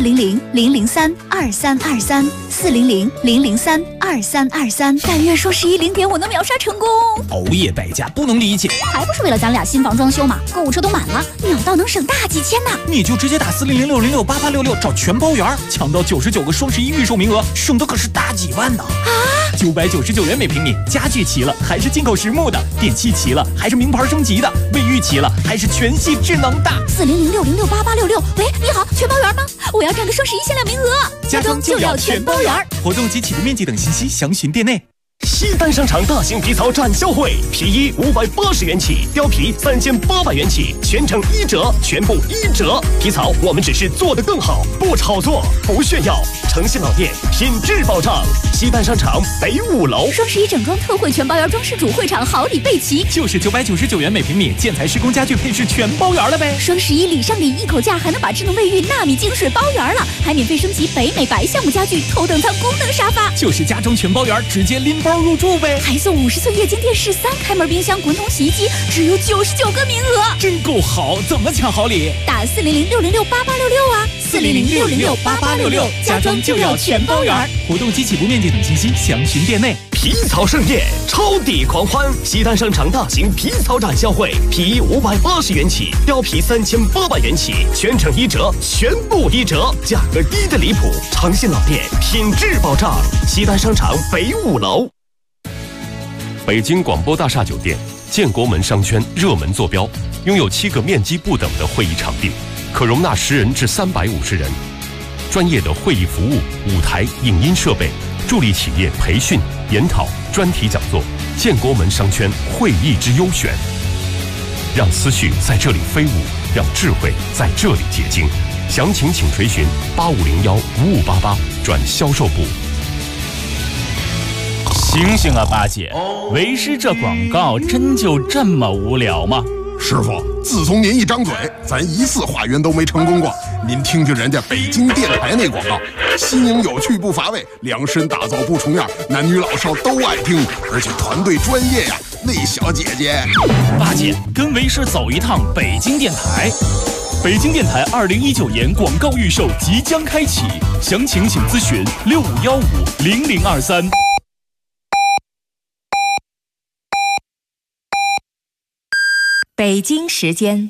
400-003-2323，400-003-2323。但愿双110点我能秒杀成功。 熬夜败家不能理解， 还不是为了咱俩新房装修嘛？购物车都满了，秒到能省大几千呢。 你就直接打400-606-8866找全包圆，抢到99个双11预售名额，省的可是大几万呢！999元每平米，家具齐了还是进口实木的，电器齐了还是名牌升级的，卫浴齐了还是全系智能的。 400-606-8866。喂，你好，全包圆吗？我要占个双11限量名额。 家装就要全包圆。活动及起步面积等信息详询店内。 西单商场大型皮草展销会，皮衣580元起，貂皮3800元起，全程1折，全部1折。皮草我们只是做得更好，不炒作，不炫耀。诚信老店，品质保障。西单商场北5楼。 双11整装特惠全包圆装饰主会场好礼备齐， 就是999元每平米，建材施工家具配饰全包圆了呗。 双11礼上礼，一口价还能把智能卫浴纳米净水包圆了，还免费升级北美白橡木家具头等舱功能沙发， 就是家装全包圆，直接拎包入住呗。 还送50寸液晶电视、3开门冰箱、滚筒洗衣机，只有99个名额， 真够好！怎么抢好礼？ 打400-606-8866啊，400-606-8866，家装就要全包圆。 活动及起步面积等信息详询店内。 皮草盛宴，超抵狂欢！西单商场大型皮草展销会，皮衣580元起，貂皮3800元起，全程1折，全部1折，价格低得离谱。诚信老店，品质保障。西单商场北5楼。 北京广播大厦酒店建国门商圈热门坐标，拥有7个面积不等的会议场地，可容纳10人至350人。专业的会议服务、舞台、影音设备，助力企业培训、研讨、专题讲座。建国门商圈会议之优选，让思绪在这里飞舞，让智慧在这里结晶。详情请垂询8501-5588转销售部。 醒醒啊，八姐！为师这广告真就这么无聊吗？ 师傅，自从您一张嘴，咱1次化缘都没成功过。您听听人家北京电台那广告，新颖有趣不乏味，量身打造不重样，男女老少都爱听，而且团队专业呀。那小姐姐， 八姐跟为师走一趟北京电台。北京电台2019年广告预售即将开启，详情请咨询65150023。 北京时间